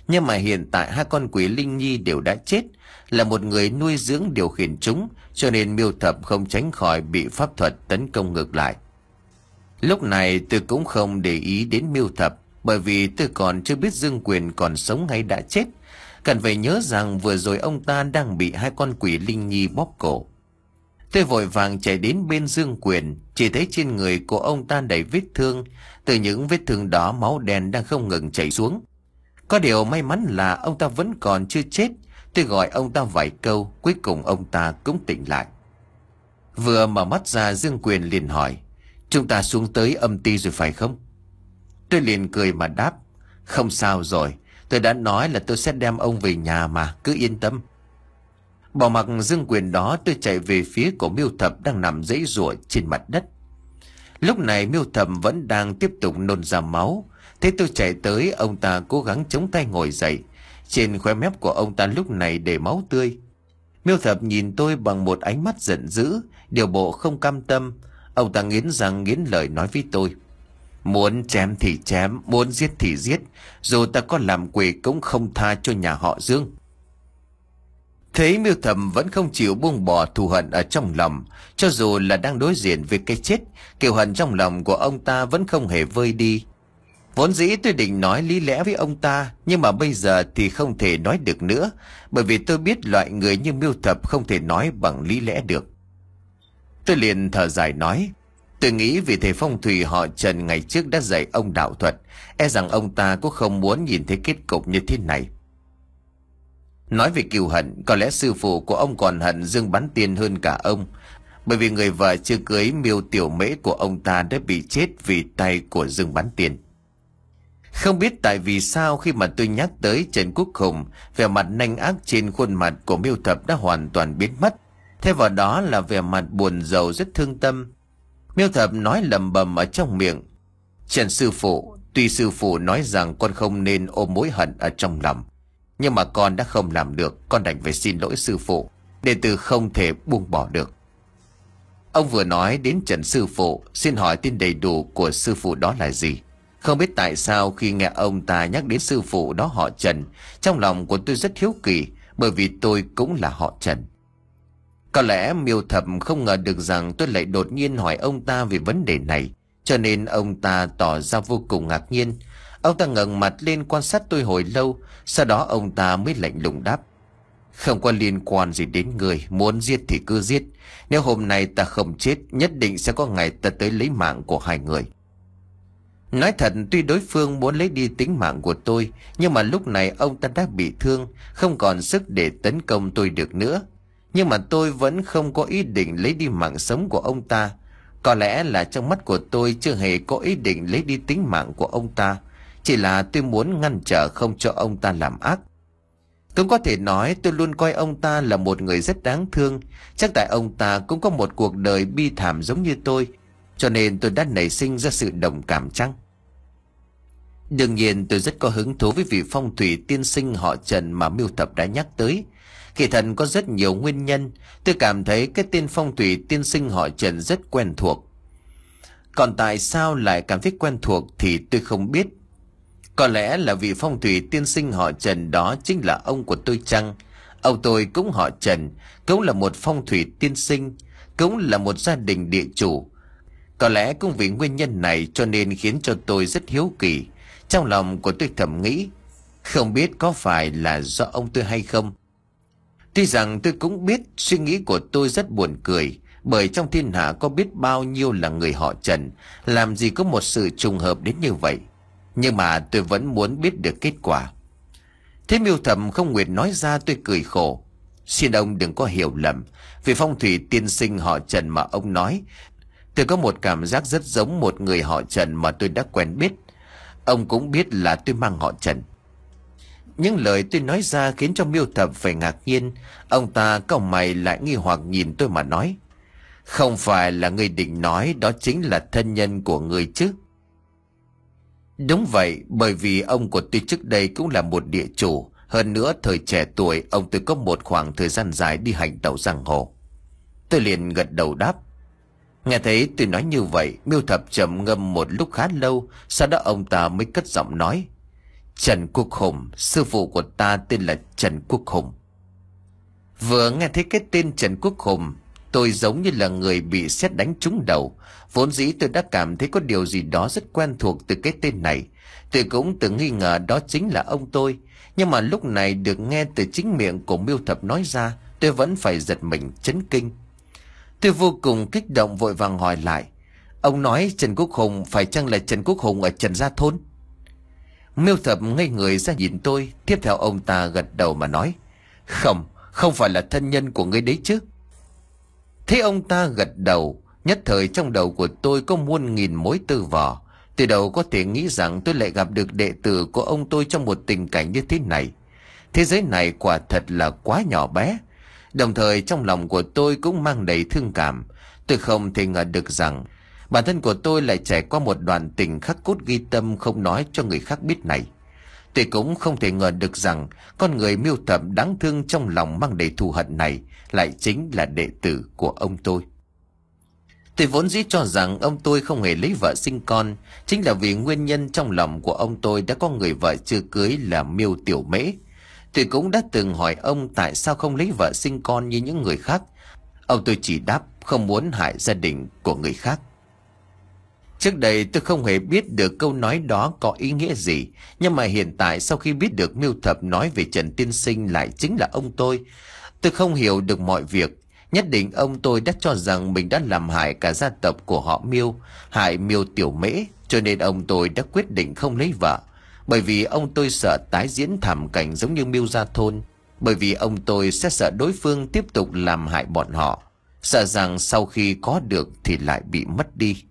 Nhưng mà hiện tại hai con quỷ linh nhi đều đã chết, là một người nuôi dưỡng điều khiển chúng, cho nên Miêu Thập không tránh khỏi bị pháp thuật tấn công ngược lại. Lúc này tôi cũng không để ý đến Miêu Thập, bởi vì tôi còn chưa biết Dương Quyền còn sống hay đã chết. Cần phải nhớ rằng vừa rồi ông ta đang bị hai con quỷ linh nhi bóp cổ. Tôi vội vàng chạy đến bên Dương Quyền, chỉ thấy trên người của ông ta đầy vết thương. Từ những vết thương đó máu đen đang không ngừng chảy xuống. Có điều may mắn là ông ta vẫn còn chưa chết. Tôi gọi ông ta vài câu, cuối cùng ông ta cũng tỉnh lại. Vừa mở mắt ra, Dương Quyền liền hỏi: chúng ta xuống tới âm ty rồi phải không? Tôi liền cười mà đáp: không sao rồi, tôi đã nói là tôi sẽ đem ông về nhà mà, cứ yên tâm. Bỏ mặc Dương Quyền đó, tôi chạy về phía của Miêu Thập đang nằm giãy giụa trên mặt đất. Lúc này Miêu Thập vẫn đang tiếp tục nôn ra máu. Thế tôi chạy tới, ông ta cố gắng chống tay ngồi dậy. Trên khóe mép của ông ta lúc này để máu tươi. Miêu Thập nhìn tôi bằng một ánh mắt giận dữ, điều bộ không cam tâm. Ông ta nghiến răng nghiến lợi nói với tôi: muốn chém thì chém, muốn giết thì giết, dù ta có làm quỷ cũng không tha cho nhà họ Dương. Thấy Miêu Thập vẫn không chịu buông bỏ thù hận ở trong lòng, cho dù là đang đối diện với cái chết, kiều hận trong lòng của ông ta vẫn không hề vơi đi. Vốn dĩ tôi định nói lý lẽ với ông ta, nhưng mà bây giờ thì không thể nói được nữa, bởi vì tôi biết loại người như Miêu Thập không thể nói bằng lý lẽ được. Tôi liền thở dài nói: tôi nghĩ vì thầy phong thủy họ Trần ngày trước đã dạy ông đạo thuật, e rằng ông ta cũng không muốn nhìn thấy kết cục như thế này. Nói về kiêu hận, có lẽ sư phụ của ông còn hận Dương Bán Tiên hơn cả ông, bởi vì người vợ chưa cưới Miêu Tiểu Mễ của ông ta đã bị chết vì tay của Dương Bán Tiên. Không biết tại vì sao khi mà tôi nhắc tới Trần Quốc Hùng, vẻ mặt nanh ác trên khuôn mặt của Miêu Thập đã hoàn toàn biến mất. Thay vào đó là vẻ mặt buồn rầu rất thương tâm. Miêu Thập nói lầm bầm ở trong miệng: Trần sư phụ, tuy sư phụ nói rằng con không nên ôm mối hận ở trong lòng, nhưng mà con đã không làm được, con đành phải xin lỗi sư phụ. Đệ tử không thể buông bỏ được. Ông vừa nói đến Trần sư phụ, xin hỏi tên đầy đủ của sư phụ đó là gì? Không biết tại sao khi nghe ông ta nhắc đến sư phụ đó họ Trần, trong lòng của tôi rất hiếu kỳ, bởi vì tôi cũng là họ Trần. Có lẽ Miêu Thập không ngờ được rằng tôi lại đột nhiên hỏi ông ta về vấn đề này, cho nên ông ta tỏ ra vô cùng ngạc nhiên. Ông ta ngẩng mặt lên quan sát tôi hồi lâu, sau đó ông ta mới lạnh lùng đáp: không có liên quan gì đến người, muốn giết thì cứ giết. Nếu hôm nay ta không chết, nhất định sẽ có ngày ta tới lấy mạng của hai người. Nói thật, tuy đối phương muốn lấy đi tính mạng của tôi, nhưng mà lúc này ông ta đã bị thương, không còn sức để tấn công tôi được nữa. Nhưng mà tôi vẫn không có ý định lấy đi mạng sống của ông ta. Có lẽ là trong mắt của tôi chưa hề có ý định lấy đi tính mạng của ông ta, chỉ là tôi muốn ngăn trở không cho ông ta làm ác. Cũng có thể nói tôi luôn coi ông ta là một người rất đáng thương. Chắc tại ông ta cũng có một cuộc đời bi thảm giống như tôi, cho nên tôi đã nảy sinh ra sự đồng cảm chăng? Đương nhiên tôi rất có hứng thú với vị phong thủy tiên sinh họ Trần mà Miêu Thập đã nhắc tới. Kỳ thật có rất nhiều nguyên nhân. Tôi cảm thấy cái tên phong thủy tiên sinh họ Trần rất quen thuộc. Còn tại sao lại cảm thấy quen thuộc thì tôi không biết. Có lẽ là vị phong thủy tiên sinh họ Trần đó chính là ông của tôi chăng? Ông tôi cũng họ Trần, cũng là một phong thủy tiên sinh, cũng là một gia đình địa chủ. Có lẽ cũng vì nguyên nhân này cho nên khiến cho tôi rất hiếu kỳ. Trong lòng của tôi thầm nghĩ, không biết có phải là do ông tôi hay không. Tuy rằng tôi cũng biết suy nghĩ của tôi rất buồn cười, bởi trong thiên hạ có biết bao nhiêu là người họ Trần, làm gì có một sự trùng hợp đến như vậy. Nhưng mà tôi vẫn muốn biết được kết quả. Thế Miêu Thập không nguyện nói ra, tôi cười khổ. Xin ông đừng có hiểu lầm, vì phong thủy tiên sinh họ Trần mà ông nói, tôi có một cảm giác rất giống một người họ Trần mà tôi đã quen biết. Ông cũng biết là tôi mang họ Trần. Những lời tôi nói ra khiến cho Miêu Thập phải ngạc nhiên. Ông ta cau mày lại nghi hoặc nhìn tôi mà nói: không phải là người định nói đó chính là thân nhân của người chứ? Đúng vậy, bởi vì ông của tôi trước đây cũng là một địa chủ. Hơn nữa thời trẻ tuổi ông tôi có một khoảng thời gian dài đi hành tẩu giang hồ. Tôi liền gật đầu đáp. Nghe thấy tôi nói như vậy, Miêu Thập trầm ngâm một lúc khá lâu, sau đó ông ta mới cất giọng nói: Trần Quốc Hùng, sư phụ của ta tên là Trần Quốc Hùng. Vừa nghe thấy cái tên Trần Quốc Hùng, tôi giống như là người bị sét đánh trúng đầu. Vốn dĩ tôi đã cảm thấy có điều gì đó rất quen thuộc từ cái tên này. Tôi cũng từng nghi ngờ đó chính là ông tôi. Nhưng mà lúc này được nghe từ chính miệng của Miêu Thập nói ra, tôi vẫn phải giật mình chấn kinh. Tôi vô cùng kích động vội vàng hỏi lại: Ông nói Trần Quốc Hùng phải chăng là Trần Quốc Hùng ở Trần Gia Thôn? Miêu Thập ngây người ra nhìn tôi. Tiếp theo ông ta gật đầu mà nói: Không, không phải là thân nhân của ngươi đấy chứ. Thế ông ta gật đầu, nhất thời trong đầu của tôi có muôn nghìn mối tư vò. Từ đầu có thể nghĩ rằng tôi lại gặp được đệ tử của ông tôi trong một tình cảnh như thế này. Thế giới này quả thật là quá nhỏ bé. Đồng thời trong lòng của tôi cũng mang đầy thương cảm. Tôi không thể ngờ được rằng bản thân của tôi lại trải qua một đoạn tình khắc cốt ghi tâm không nói cho người khác biết này. Tôi cũng không thể ngờ được rằng con người Miêu Thập đáng thương trong lòng mang đầy thù hận này lại chính là đệ tử của ông tôi. Tôi vốn dĩ cho rằng ông tôi không hề lấy vợ sinh con, chính là vì nguyên nhân trong lòng của ông tôi đã có người vợ chưa cưới là Miêu Tiểu Mễ. Tôi cũng đã từng hỏi ông tại sao không lấy vợ sinh con như những người khác. Ông tôi chỉ đáp không muốn hại gia đình của người khác. Trước đây tôi không hề biết được câu nói đó có ý nghĩa gì, nhưng mà hiện tại sau khi biết được Miêu Thập nói về Trần Tiên Sinh lại chính là ông tôi, tôi không hiểu được mọi việc. Nhất định ông tôi đã cho rằng mình đã làm hại cả gia tộc của họ Miêu, hại Miêu Tiểu Mễ, cho nên ông tôi đã quyết định không lấy vợ. Bởi vì ông tôi sợ tái diễn thảm cảnh giống như Miêu Gia Thôn, bởi vì ông tôi sẽ sợ đối phương tiếp tục làm hại bọn họ, sợ rằng sau khi có được thì lại bị mất đi.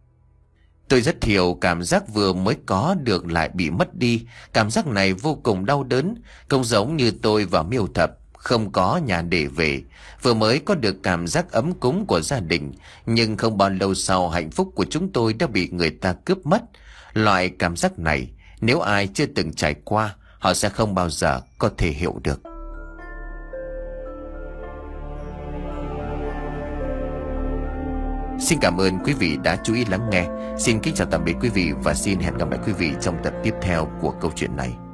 Tôi rất hiểu cảm giác vừa mới có được lại bị mất đi. Cảm giác này vô cùng đau đớn, cũng giống như tôi và Miêu Thập không có nhà để về. Vừa mới có được cảm giác ấm cúng của gia đình, nhưng không bao lâu sau hạnh phúc của chúng tôi đã bị người ta cướp mất. Loại cảm giác này, nếu ai chưa từng trải qua, họ sẽ không bao giờ có thể hiểu được. Xin cảm ơn quý vị đã chú ý lắng nghe. Xin kính chào tạm biệt quý vị và xin hẹn gặp lại quý vị trong tập tiếp theo của câu chuyện này.